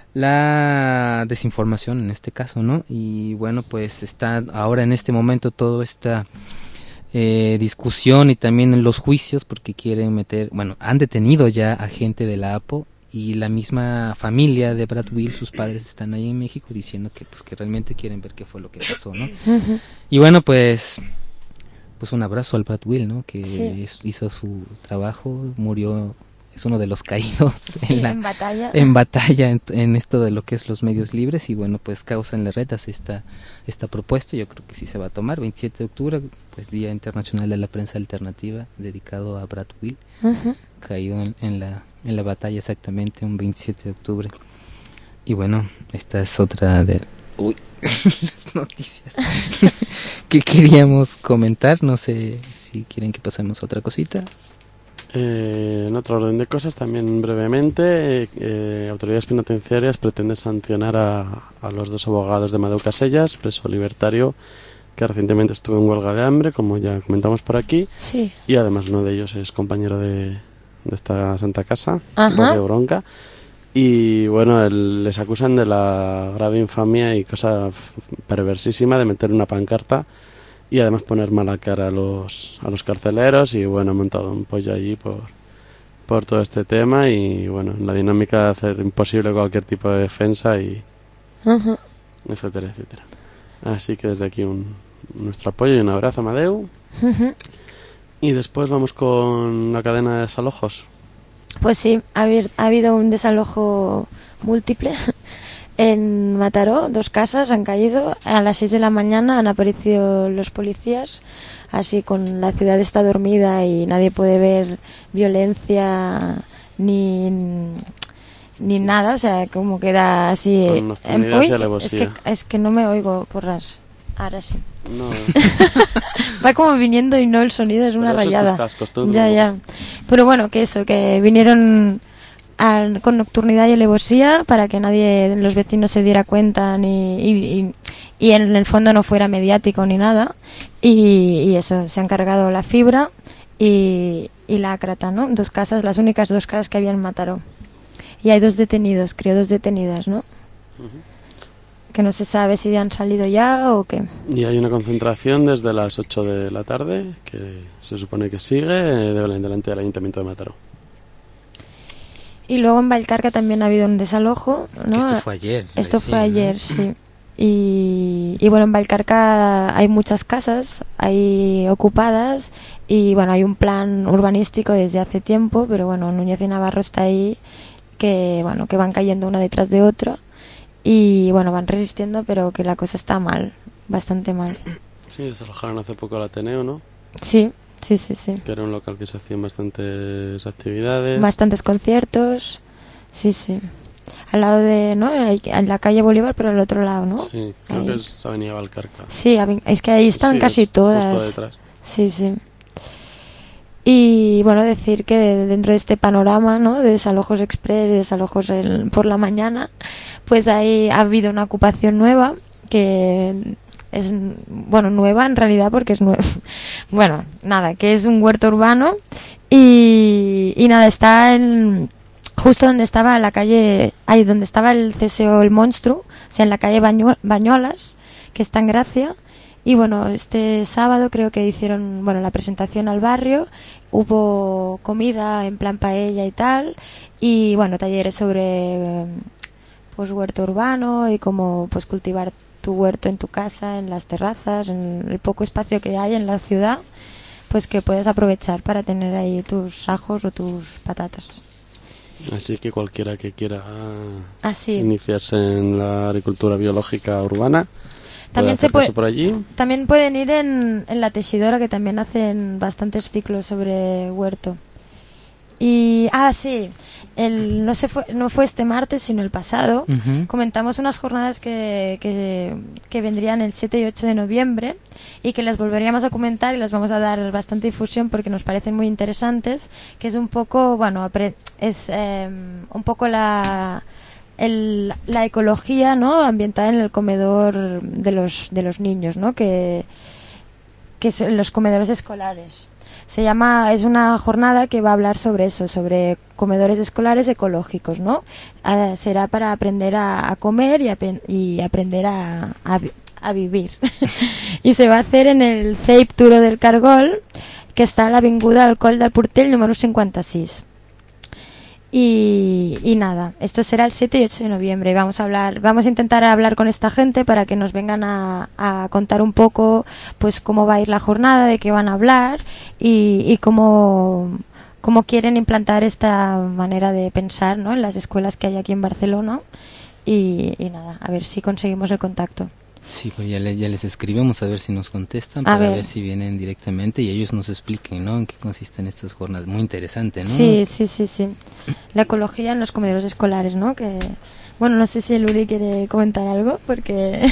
la desinformación en este caso, ¿no? Y bueno, pues está ahora en este momento toda esta eh, discusión y también en los juicios, porque quieren meter, bueno, han detenido ya a gente de la A P O, y la misma familia de Brad Will, sus padres están ahí en México diciendo que pues que realmente quieren ver qué fue lo que pasó, ¿no? Uh-huh. Y bueno, pues pues un abrazo al Brad Will, ¿no? Que sí. hizo su trabajo, murió, es uno de los caídos sí, en, la, en batalla, en, batalla en, en esto de lo que es los medios libres. Y bueno, pues Causa en la Red hace esta, esta propuesta, yo creo que sí se va a tomar, veintisiete de octubre, pues Día Internacional de la Prensa Alternativa, dedicado a Brad Will, uh-huh. caído en, en, la, en la batalla exactamente un veintisiete de octubre. Y bueno, esta es otra de uy, las noticias que queríamos comentar. No sé si quieren que pasemos a otra cosita. Eh, en otro orden de cosas, también brevemente, eh, eh, autoridades penitenciarias pretenden sancionar a, a los dos abogados de Amadeu Casellas, preso libertario, que recientemente estuvo en huelga de hambre, como ya comentamos por aquí, sí. y además uno de ellos es compañero de, de esta Santa Casa, Radio Bronca, y bueno, el, les acusan de la grave infamia y cosa perversísima de meter una pancarta y además poner mala cara a los a los carceleros, y bueno, he montado un pollo allí por por todo este tema, y bueno, la dinámica de hacer imposible cualquier tipo de defensa y uh-huh. etcétera, etcétera. Así que desde aquí un nuestro apoyo y un abrazo, Amadeu. Uh-huh. Y después vamos con la cadena de desalojos. Pues sí, ha, habido, ha habido un desalojo múltiple. En Mataró, dos casas han caído. A las seis de la mañana han aparecido los policías, así con la ciudad está dormida y nadie puede ver violencia ni ni nada, o sea, como queda así. En, Uy, es que es que no me oigo por las. Ahora sí. No. Va como viniendo y no el sonido, es una Pero rayada. Estos cascos, tú ya, ya. Pero bueno, que eso, que vinieron al, con nocturnidad y alevosía para que nadie, los vecinos, se diera cuenta ni y, y, y en el fondo no fuera mediático ni nada. Y, y eso, se han cargado la fibra y, y la Ácrata, ¿no? Dos casas, las únicas dos casas que había en Mataró. Y hay dos detenidos, creo, dos detenidas, ¿no? Uh-huh. Que no se sabe si han salido ya o qué. Y hay una concentración desde las ocho de la tarde, que se supone que sigue, delante del Ayuntamiento de Mataró. Y luego en Vallcarca también ha habido un desalojo, ¿no? Esto fue ayer. Esto recién, fue ayer, ¿no? Sí. Y, y bueno, en Vallcarca hay muchas casas, hay ocupadas, y bueno, hay un plan urbanístico desde hace tiempo, pero bueno, Núñez y Navarro está ahí, que bueno, que van cayendo una detrás de otra. Y bueno, van resistiendo, pero que la cosa está mal, bastante mal. Sí, desalojaron hace poco el Ateneo, ¿no? Sí, sí, sí, sí. Que era un local que se hacían bastantes actividades. Bastantes conciertos, sí, sí. Al lado de, ¿no? En la calle Bolívar, pero al otro lado, ¿no? Sí, creo ahí. que es Avenida Vallcarca. Sí, es que ahí están sí, casi todas. Justo detrás. Sí, sí. Y bueno, decir que dentro de este panorama, ¿no?, de desalojos express y desalojos el, por la mañana, pues ahí ha habido una ocupación nueva, que es, bueno, nueva en realidad porque es nueva. Bueno, nada, que es un huerto urbano y, y nada, está en, justo donde estaba la calle, ahí donde estaba el C S O El Monstruo, o sea, en la calle Baño, Bañolas, que está en Gracia. Y bueno, este sábado creo que hicieron, bueno, la presentación al barrio, hubo comida en plan paella y tal, y bueno, talleres sobre pues huerto urbano y cómo pues cultivar tu huerto en tu casa, en las terrazas, en el poco espacio que hay en la ciudad, pues que puedes aprovechar para tener ahí tus ajos o tus patatas. Así que cualquiera que quiera Así. iniciarse en la agricultura biológica urbana También puede se puede, acercarse por allí. También pueden ir en, en La Teixidora, que también hacen bastantes ciclos sobre huerto. Y, ah, sí, el, no, se fue, no fue este martes, sino el pasado. Ujú. Comentamos unas jornadas que, que, que vendrían el siete y ocho de noviembre y que las volveríamos a comentar y las vamos a dar bastante difusión porque nos parecen muy interesantes, que es un poco, bueno, apre- es eh, un poco la... El, la ecología, ¿no?, ambientada en el comedor de los de los niños, ¿no?, que que es en los comedores escolares. Se llama, es una jornada que va a hablar sobre eso, sobre comedores escolares ecológicos, ¿no? Ah, será para aprender a, a comer y, apen- y aprender a, a, vi- a vivir. Y se va a hacer en el C E I P Turo del Cargol, que está a l'Avinguda del Coll del Portell número cincuenta-seis. Y, y nada, esto será el siete y ocho de noviembre. Vamos a hablar, vamos a intentar hablar con esta gente para que nos vengan a, a contar un poco, pues, cómo va a ir la jornada, de qué van a hablar y, y cómo, cómo quieren implantar esta manera de pensar, ¿no?, en las escuelas que hay aquí en Barcelona. Y, y nada, a ver si conseguimos el contacto. Sí, pues ya les, ya les escribimos a ver si nos contestan, A para ver. ver. si vienen directamente y ellos nos expliquen, ¿no?, en qué consisten estas jornadas. Muy interesante, ¿no? Sí, sí, sí, sí. La ecología en los comedores escolares, ¿no? Que, bueno, no sé si el Uri quiere comentar algo, porque...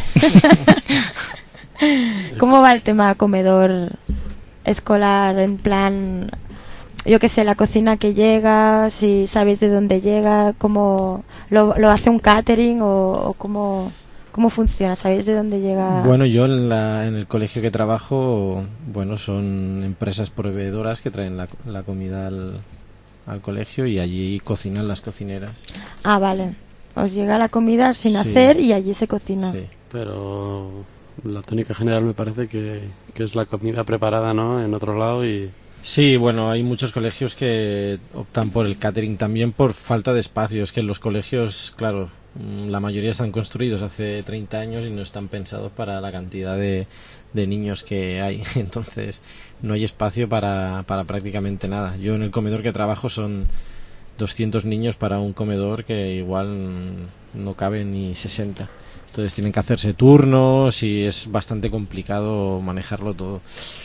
¿Cómo va el tema comedor escolar? En plan, yo qué sé, la cocina que llega, si sabéis de dónde llega, cómo lo, lo hace un catering o, o cómo... ¿Cómo funciona? ¿Sabéis de dónde llega? Bueno, yo en, la, en el colegio que trabajo, bueno, son empresas proveedoras que traen la, la comida al, al colegio y allí cocinan las cocineras. Ah, vale. Os llega la comida sin Sí. hacer y allí se cocina. Sí. Pero la tónica general me parece que, que es la comida preparada, ¿no?, en otro lado y... Sí, bueno, hay muchos colegios que optan por el catering también por falta de espacio. Es que los colegios, claro, mm, la mayoría están construidos hace treinta años y no están pensados para la cantidad de, de niños que hay. Entonces, no hay espacio para, para prácticamente nada. Yo en el comedor que trabajo son doscientos niños para un comedor que igual mm, no caben ni sesenta. Entonces tienen que hacerse turnos y es bastante complicado manejarlo todo.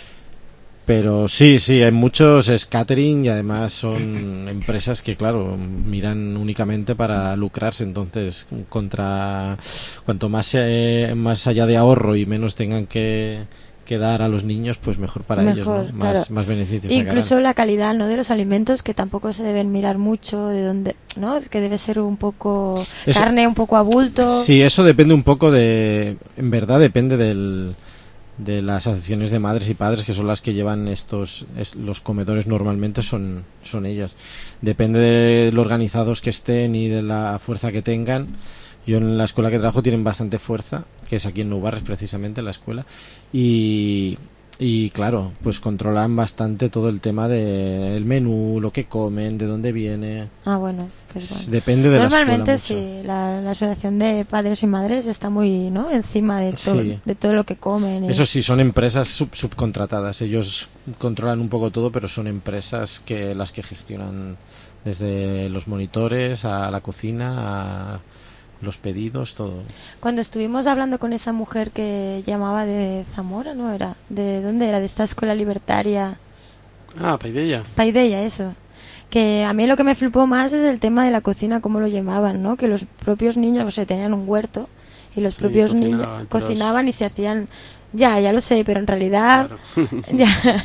Pero sí, sí, hay muchos es catering y además son empresas que, claro, miran únicamente para lucrarse. Entonces, contra cuanto más eh, más allá de ahorro y menos tengan que, que dar a los niños, pues mejor para Mejor, ellos, ¿no? Más, claro. más beneficios Incluso sacarán. la calidad, ¿no?, de los alimentos, que tampoco se deben mirar mucho de dónde, ¿no? Es que debe ser un poco Eso- carne, un poco a bulto. Sí, eso depende un poco de... En verdad depende del... de las asociaciones de madres y padres, que son las que llevan estos es- los comedores normalmente son son ellas. Depende de lo organizados que estén y de la fuerza que tengan. Yo en la escuela que trabajo tienen bastante fuerza, que es aquí en Nou Barris precisamente, la escuela, y y claro, pues controlan bastante todo el tema del menú, lo que comen, de dónde viene. Ah, bueno, pues bueno. Depende de Normalmente la escuela mucho. sí, la, la asociación de padres y madres está muy, ¿no?, encima de todo, Sí. de todo lo que comen. y- Eso sí, son empresas sub- subcontratadas. Ellos controlan un poco todo, pero son empresas que las que gestionan desde los monitores a la cocina, a los pedidos, todo. Cuando estuvimos hablando con esa mujer que llamaba de Zamora, ¿no era? ¿De dónde era? De esta escuela libertaria. Ah, Paideia. Paideia, eso. Que a mí lo que me flipó más es el tema de la cocina, cómo lo llamaban, ¿no? Que los propios niños, o sea, tenían un huerto y los Sí, propios cocinaban, niños pero es- cocinaban y se hacían... Ya, ya lo sé, pero en realidad... Claro. Ya.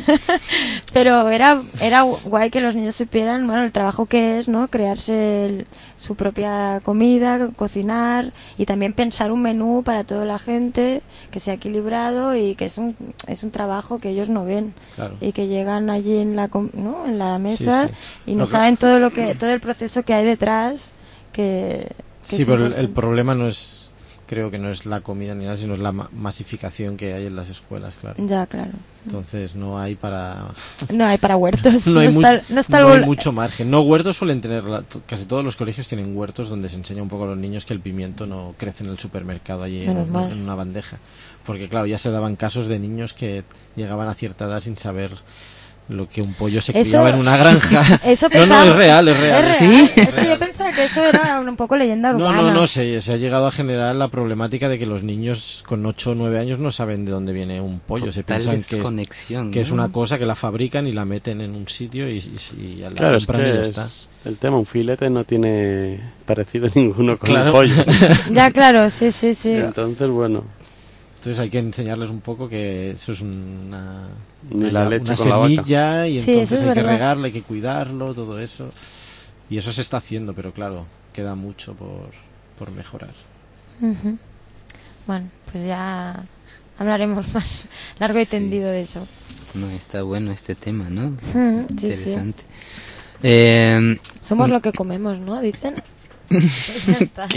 Pero era era guay que los niños supieran, bueno, el trabajo que es, ¿no? Crearse el- su propia comida, cocinar y también pensar un menú para toda la gente que sea equilibrado y que es un es un trabajo que ellos no ven Claro. y que llegan allí en la com- ¿no?, en la mesa Sí, sí. y no Lo que- saben todo lo que todo el proceso que hay detrás que, que Sí, es pero el, el importante. problema no es creo que no es la comida ni nada, sino es la ma- masificación que hay en las escuelas, claro. Ya, claro. Entonces no hay para No hay para huertos. no hay, mu- está, no está no el hay bol- mucho margen. No, huertos suelen tener, la- t- casi todos los colegios tienen huertos donde se enseña un poco a los niños que el pimiento no crece en el supermercado allí en, Menos mal. en una bandeja. Porque claro, ya se daban casos de niños que llegaban a cierta edad sin saber lo que un pollo se Eso- criaba en una granja. Eso no, no, pensaba- es real, es real. Es real. Es que yo pensaba que eso era un poco leyenda No, urbana. no, no, se, se ha llegado a generar la problemática de que los niños con ocho o nueve años no saben de dónde viene un pollo. Se Total piensan que es, desconexión, que es ¿no? una cosa que la fabrican y la meten en un sitio y, y, y a la Claro, es compran y que ya es está. el tema, un filete no tiene parecido ninguno con Claro. un pollo. Ya, claro, sí, sí, sí. Entonces, bueno, Entonces hay que enseñarles un poco que eso es una, Ni una- la leche una con la vaca. semilla y Sí, entonces eso es hay que verdad. regarla, hay que cuidarlo, todo eso. Y eso se está haciendo, pero claro, queda mucho por, por mejorar. Ujú. Bueno, pues ya hablaremos más largo y Sí. tendido de eso. No, está bueno este tema, ¿no? Ujú, sí, sí. Interesante. Eh, Somos lo que comemos, ¿no? Dicen. Pues ya está.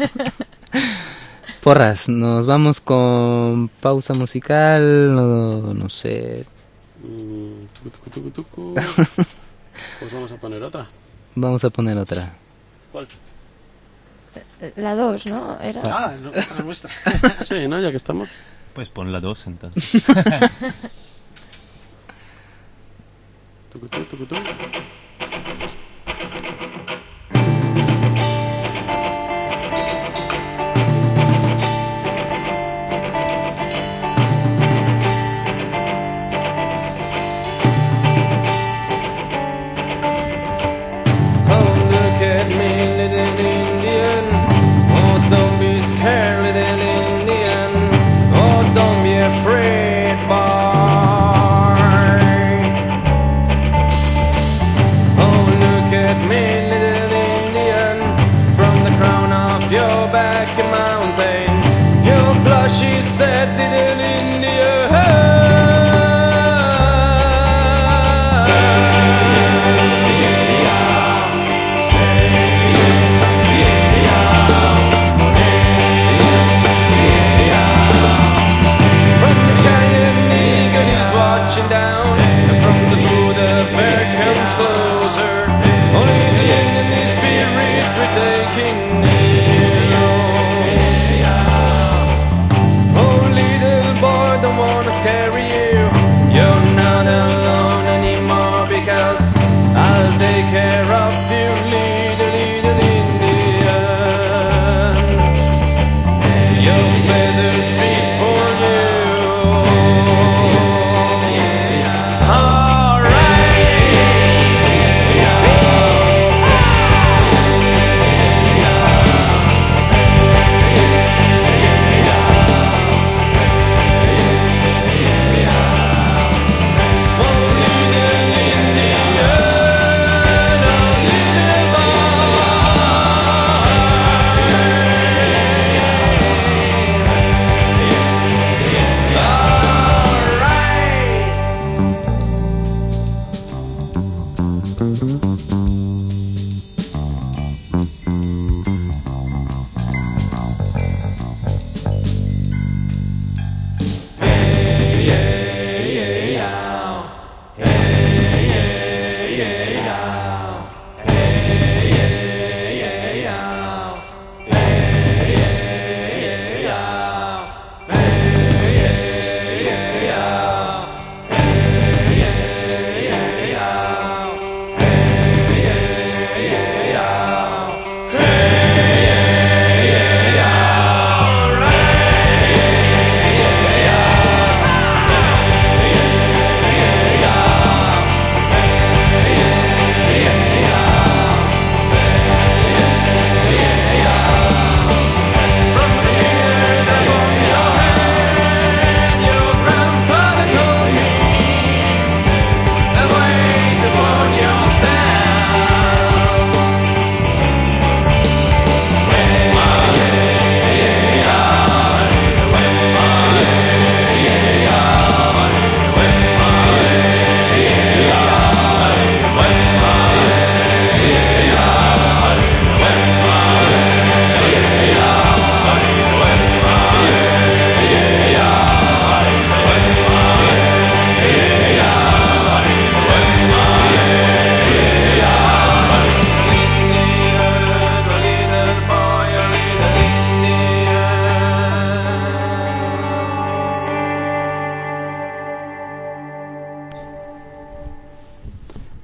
porras, nos vamos con pausa musical, no, no sé. mm, tucu, tucu, tucu, tucu. Pues vamos a poner otra. Vamos a poner otra. ¿Cuál? La dos, ¿no? Era... Ah, no, la nuestra. Sí, ¿no? Ya que estamos. Pues pon la dos entonces. Tucu, tucu, tucu, tucu. Oh, look at me, little Indian. Oh, don't be scared, little Indian. Oh, don't be afraid, boy. Oh, look at me, little Indian. From the crown of your back, a mountain. Your blush is said, little From the sky an eagle is watching down, and from the blue the bear comes closer. Only the Indian spirit we're taking near. Oh, little boy, don't wanna scare you. You're not alone anymore because I'll take care of you, little, little Indian. Your feathers speak for you.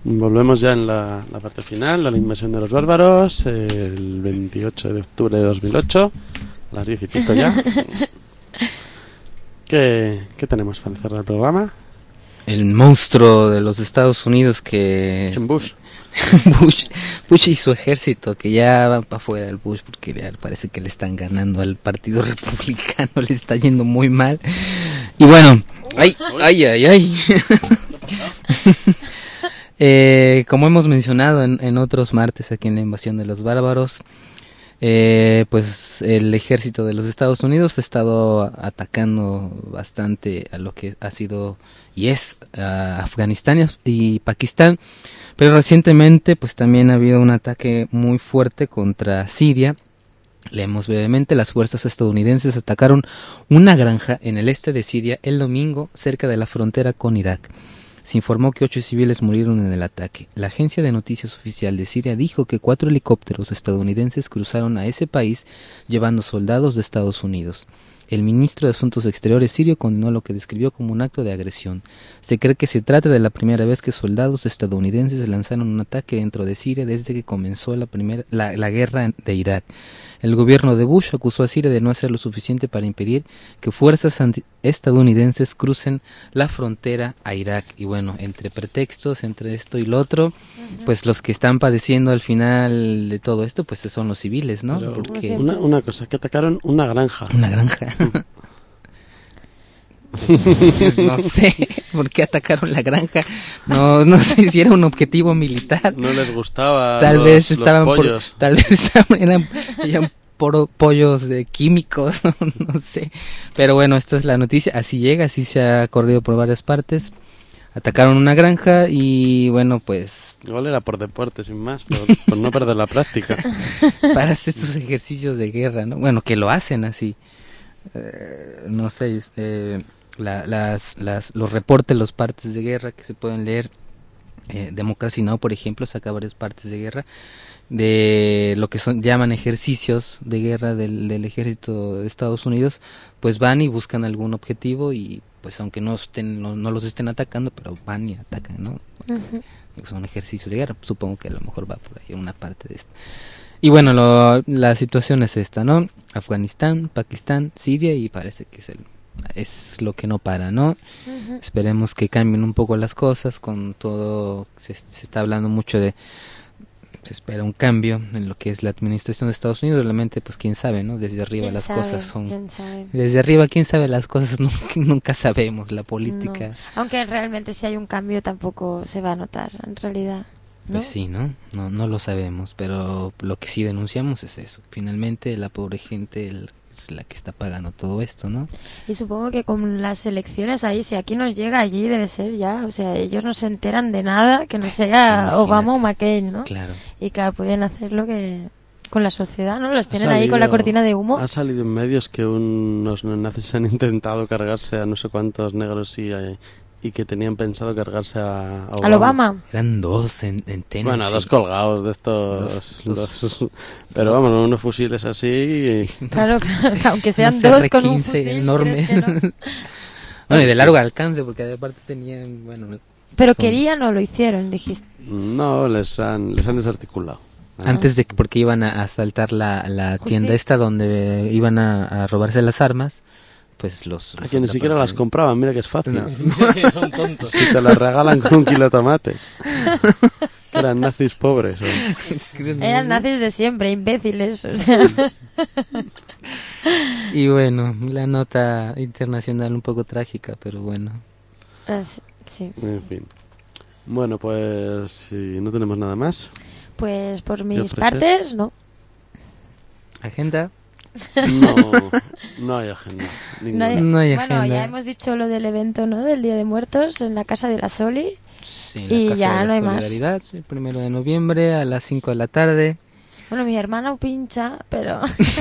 Volvemos ya en la, la parte final de la invasión de los bárbaros, el veintiocho de octubre de dos mil ocho, a las diez y pico ya. ¿Qué, ¿Qué tenemos para cerrar el programa? El monstruo de los Estados Unidos que... En Bush. Bush, Bush y su ejército, que ya van para afuera del Bush, porque ya parece que le están ganando al Partido Republicano, le está yendo muy mal. Y bueno, ay, ay, ay, ay. eh, como hemos mencionado en, en otros martes aquí en la invasión de los bárbaros, eh, pues el ejército de los Estados Unidos ha estado atacando bastante a lo que ha sido y es a Afganistán y Pakistán. Pero recientemente pues también ha habido un ataque muy fuerte contra Siria. Leemos brevemente: las fuerzas estadounidenses atacaron una granja en el este de Siria el domingo cerca de la frontera con Irak. Se informó que ocho civiles murieron en el ataque. La agencia de noticias oficial de Siria dijo que cuatro helicópteros estadounidenses cruzaron a ese país llevando soldados de Estados Unidos. El ministro de Asuntos Exteriores sirio condenó lo que describió como un acto de agresión. Se cree que se trata de la primera vez que soldados estadounidenses lanzaron un ataque dentro de Siria desde que comenzó la, primera, la, la guerra de Irak. El gobierno de Bush acusó a Siria de no hacer lo suficiente para impedir que fuerzas anti- estadounidenses crucen la frontera a Irak. Y bueno, entre pretextos, entre esto y lo otro, uh-huh. pues los que están padeciendo al final de todo esto, pues son los civiles, ¿no? Pero Porque una, una cosa, que atacaron una granja. Una granja. Pues no sé por qué atacaron la granja. No, no sé si era un objetivo militar. No les gustaba. Tal los, vez estaban los por, tal vez estaban, eran, eran por pollos de químicos, no, no sé. Pero bueno, esta es la noticia. Así llega, así se ha corrido por varias partes. Atacaron una granja y bueno, pues... Igual era por deporte, sin más, por, por no perder la práctica. Para hacer estos ejercicios de guerra, ¿no? Bueno, que lo hacen así. Eh, no sé, eh, la, las, las, los reportes, los partes de guerra que se pueden leer. Eh, Democracy Now, por ejemplo, saca varias partes de guerra de lo que son llaman ejercicios de guerra del, del ejército de Estados Unidos. Pues van y buscan algún objetivo y pues aunque no estén no, no los estén atacando, pero van y atacan, ¿no? Uh-huh. Son ejercicios de guerra, supongo que a lo mejor va por ahí una parte de esto. Y bueno, lo, la situación es esta, ¿no? Afganistán, Pakistán, Siria, y parece que es el es lo que no para, ¿no? Uh-huh. Esperemos que cambien un poco las cosas. Con todo se, se está hablando mucho de, se espera un cambio en lo que es la administración de Estados Unidos. Realmente pues quién sabe, ¿no? Desde arriba las sabe, cosas son ¿quién sabe? Desde arriba quién sabe las cosas, nunca, nunca sabemos la política. No. Aunque realmente si hay un cambio tampoco se va a notar en realidad, ¿no? Pues sí, ¿no? No no lo sabemos, pero lo que sí denunciamos es eso. Finalmente la pobre gente el, es la que está pagando todo esto, ¿no? Y supongo que con las elecciones ahí, si aquí nos llega, allí debe ser ya, o sea, ellos no se enteran de nada que no sea Imagínate. Obama o McCain, ¿no? Claro. Y claro, pueden hacer lo que con la sociedad, ¿no? Los tienen salido, ahí con la cortina de humo. Ha salido en medios que unos nazis han intentado cargarse a no sé cuántos negros y, y que tenían pensado cargarse a, a Obama. ¿Al Obama? Eran dos en, en Tennessee. Bueno, dos colgados de estos... Dos, dos, dos, pero vamos, unos fusiles así... Y... Claro, claro, aunque sean unos dos R con un quince fusil. Enormes. No? Bueno, y de largo alcance, porque aparte tenían... bueno. Pero son... querían o lo hicieron, dijiste. No, les han, les han desarticulado. Ah. Antes de que, porque iban a asaltar la, la tienda esta donde iban a, a robarse las armas, pues los... A los que ni siquiera las compraban, mira que es fácil. No. Son tontos. Si te las regalan con un kilo de tomates. Que eran nazis pobres. ¿O? Eran nazis de siempre, imbéciles. O sea. Y bueno, la nota internacional un poco trágica, pero bueno. Así, sí. En fin. Bueno, pues si no tenemos nada más... Pues por mis partes, no. ¿Agenda? No, no hay agenda. No hay, no hay bueno, agenda. ya hemos dicho lo del evento, ¿no? Del Día de Muertos en la Casa de la Soli. Sí, y la Casa ya de la no hay Solidaridad, más. El primero de noviembre a las cinco de la tarde. Bueno, mi hermano pincha, pero...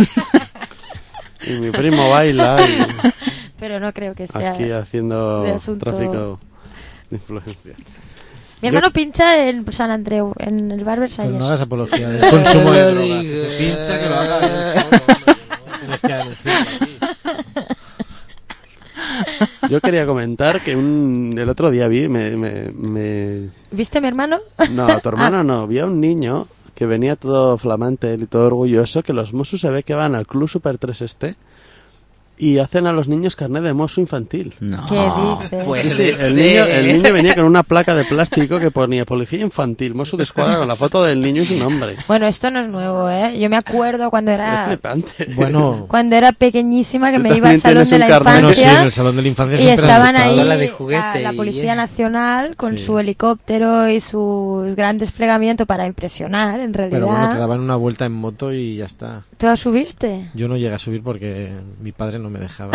Y mi primo baila. Y... Pero no creo que sea aquí haciendo de asunto... tráfico de influencia. Mi hermano Yo... pincha en San Andreu, en el bar Versalles. Pero no hagas apología del consumo de drogas. Si se pincha, que lo haga él solo. Tienes que decirlo aquí. Yo quería comentar que un, el otro día vi, me, me, me... ¿Viste a mi hermano? No, a tu hermano no, vi a un niño que venía todo flamante él y todo orgulloso, que los Mossos se ve que van al Club Super tres este y hacen a los niños carnet de mozo infantil. No, ¿Qué dices? puede Sí, sí, el ser. niño, el niño venía con una placa de plástico que ponía policía infantil, mozo de escuadra, con la foto del niño y su nombre. Bueno, esto no es nuevo, ¿eh? Yo me acuerdo cuando Es era flipante. Bueno, cuando era pequeñísima que Tú me iba al también salón de tienes la un carnet. bueno, sí, infancia en el Salón de la Infancia y siempre han estaban estado. ahí Pistola de la, juguete la y Policía eso. Nacional con Sí. su helicóptero y su gran desplegamiento para impresionar, en realidad. Pero bueno, te daban una vuelta en moto y ya está. ¿Tú la subiste? Yo no llegué a subir porque mi padre no me dejaba.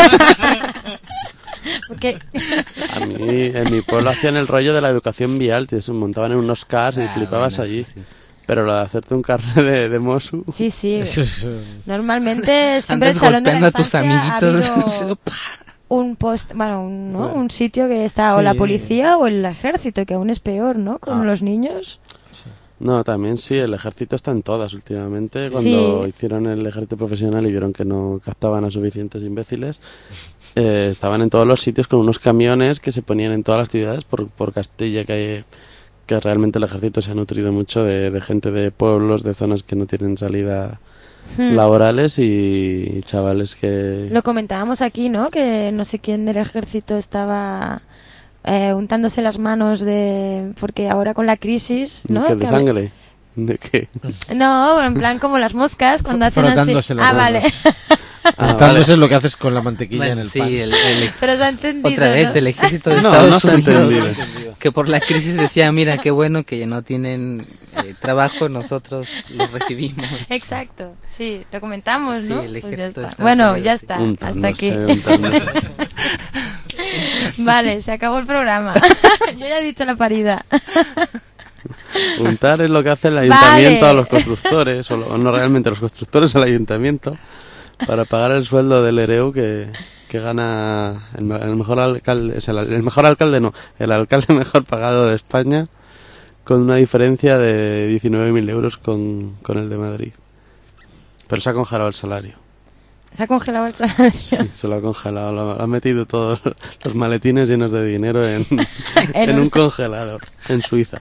Porque A mí, en mi pueblo hacían el rollo de la educación vial, te montaban en unos cars y Ah, flipabas bueno, allí. sí, sí. Pero lo de hacerte un carnet de, de mozo... sí, sí. Eso es, eh, Normalmente siempre el Andas salón de la golpeando a tus infancia ha amiguitos. habido un post, bueno, un, ¿no? Bueno. un sitio que está o Sí. la policía o el ejército, que aún es peor, ¿no? Con Ah. los niños. No, también sí, el ejército está en todas últimamente. Cuando Sí. hicieron el ejército profesional y vieron que no captaban a suficientes imbéciles, eh, estaban en todos los sitios con unos camiones que se ponían en todas las ciudades por, por Castilla, que, hay- que realmente el ejército se ha nutrido mucho de, de gente de pueblos, de zonas que no tienen salida Hmm. laborales y chavales que... Lo comentábamos aquí, ¿no? Que no sé quién del ejército estaba eh, untándose las manos de... Porque ahora con la crisis, ¿no? que de Que- sangre. ¿De qué? No, en plan como las moscas cuando hacen así. frotándose las Ah, vale. manos. Ah, Untándose es lo que haces con la mantequilla en Bueno, el sí, pan. el- el- Pero se ha entendido, otra vez ¿no? el ejército de No, Estados no se ha Unidos entendido. que por la crisis decía, mira qué bueno que ya no tienen eh, trabajo, nosotros los recibimos. Exacto, sí, lo comentamos, Sí, ¿no? el Pues ya ejército de está. Estados Bueno, Unidos, ya sí. está, Untándose, hasta aquí. untándose. Vale, se acabó el programa. Yo ya he dicho la parida. Untar es lo que hace el ayuntamiento Vale. a los constructores, o lo- no realmente los constructores al ayuntamiento, para pagar el sueldo del E R E U que, que gana el, me- el mejor alcalde, es el, el mejor alcalde no, el alcalde mejor pagado de España, con una diferencia de diecinueve mil euros con, con el de Madrid. Pero se ha congelado el salario. Se ha congelado el salario. Sí, se lo ha congelado, lo ha metido todos los maletines llenos de dinero en, En en un- un congelador, en Suiza.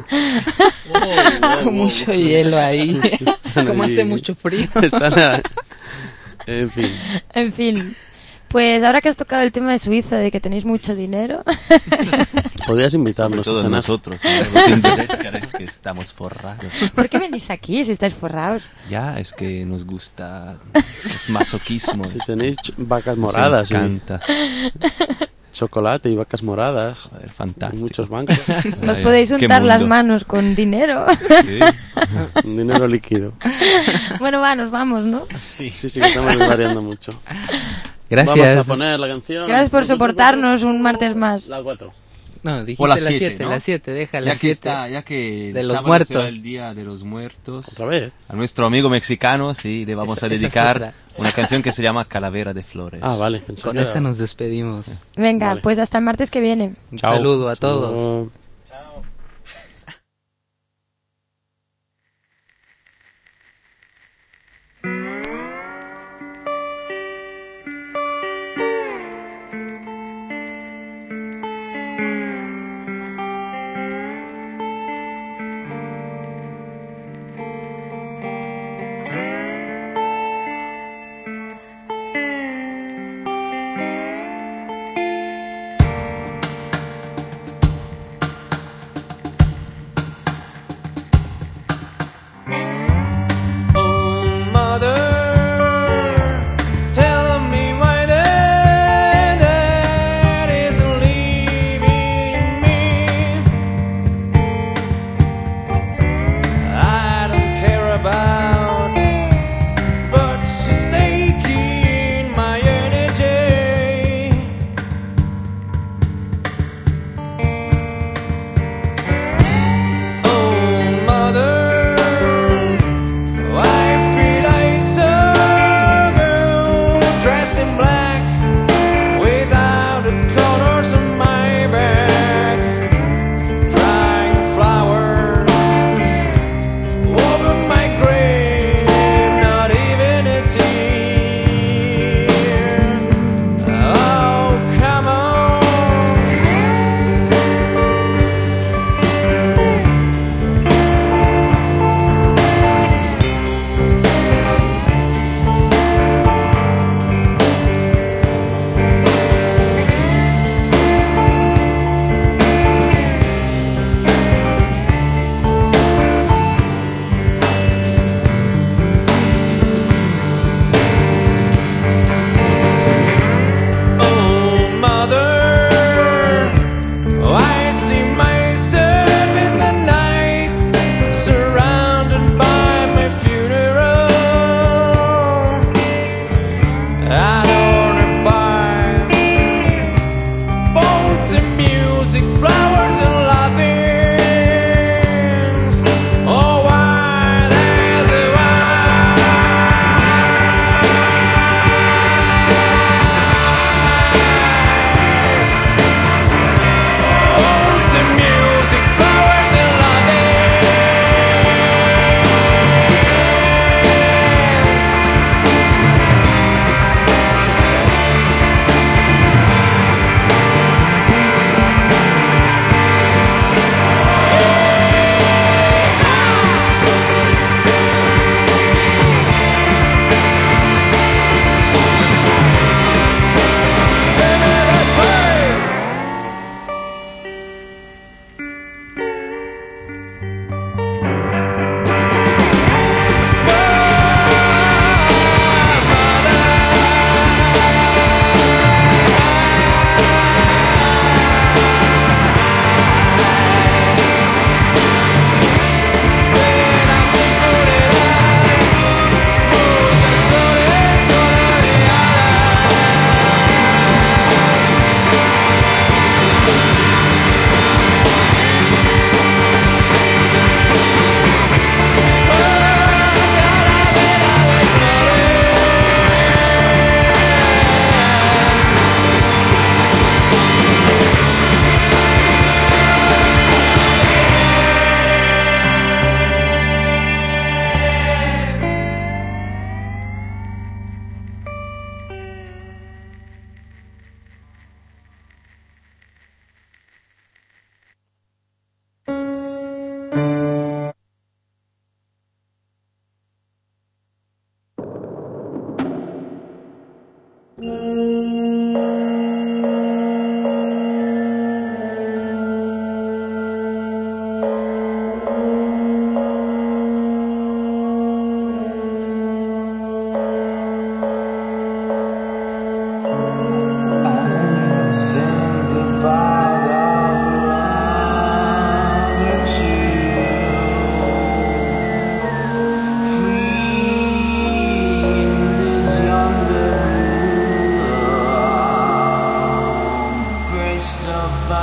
Mucho hielo ahí. Están Como allí. hace mucho frío. Están a- En fin. En fin. Pues ahora que has tocado el tema de Suiza, de que tenéis mucho dinero, Podrías Sobre invitarnos a todo cenar. nosotros, ¿no? Los intelectuales que estamos forrados. ¿por qué venís aquí si estáis forrados? Ya, es que nos gusta el masoquismo. Si tenéis ch- vacas Nos moradas, y encanta. chocolate y vacas moradas, Joder, y fantástico. muchos bancos, Nos Ay, podéis qué untar las mundo. manos con dinero. Sí. un dinero líquido. Bueno, va, nos vamos, ¿no? Sí, sí, sí que estamos desvariando mucho. Gracias. Vamos a poner la canción. Gracias por soportarnos un martes más. La cuatro. No, dijiste O las las siete, siete, ¿no? las siete, deja Ya las que siete. está, ya que De el los sábado muertos. será el día de los muertos. Otra vez. A nuestro amigo mexicano, sí, le vamos Esa- a esa es dedicar otra. una canción que se llama Calavera de Flores. Ah, vale. pensé Con que esa era- nos despedimos. Venga, Vale. pues hasta el martes que viene. Un Chao. saludo a todos. Chao. Oh, mother,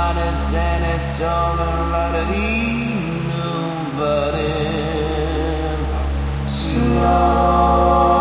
honest and it's told already, nobody slow.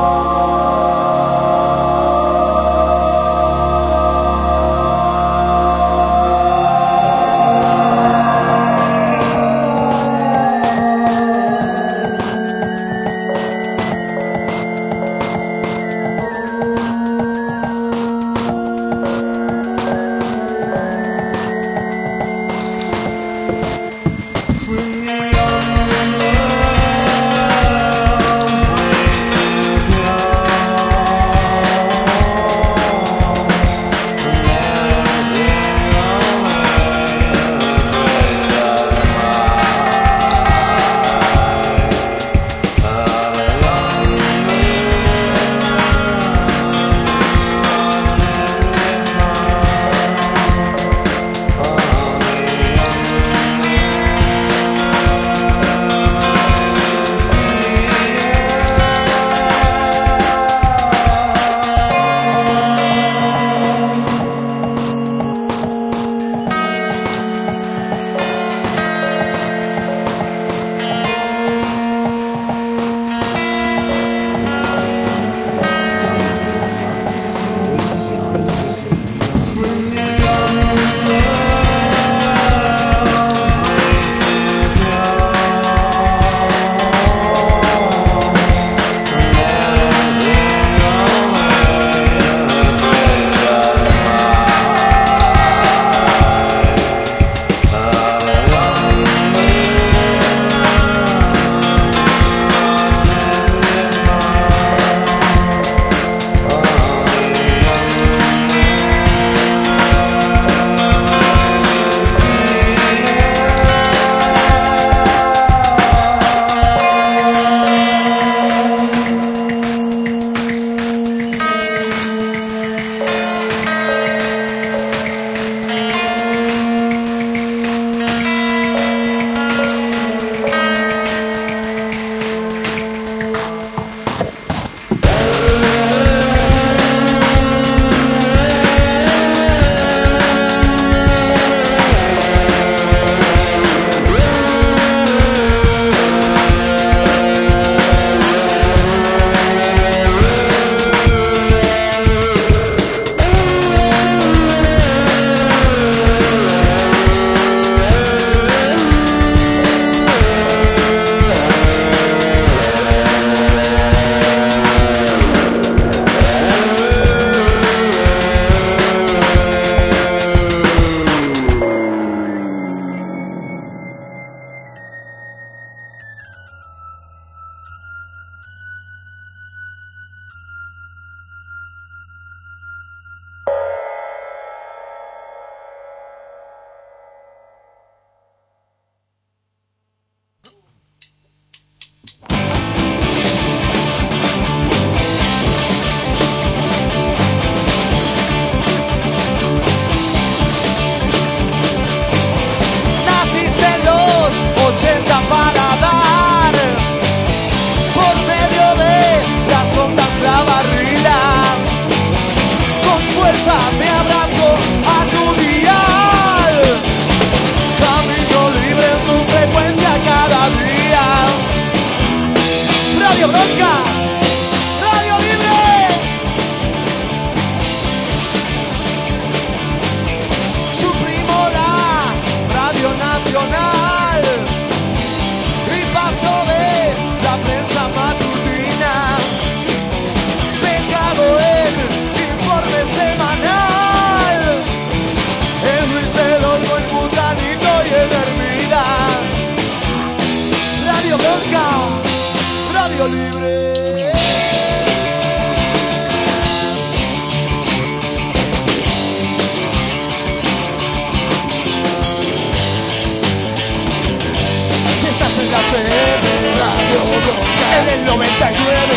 En el noventa y nueve,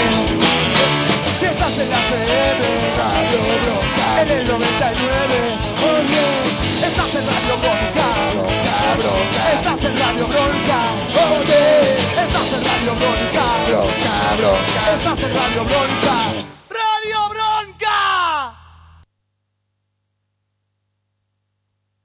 si estás en la F M, Radio Bronca. En el noventa y nueve, oye, estás en Radio Bronca. Bronca, Bronca. Estás en Radio Bronca. Oye, estás en Radio Bronca. Bronca, Bronca. Estás en Radio Bronca.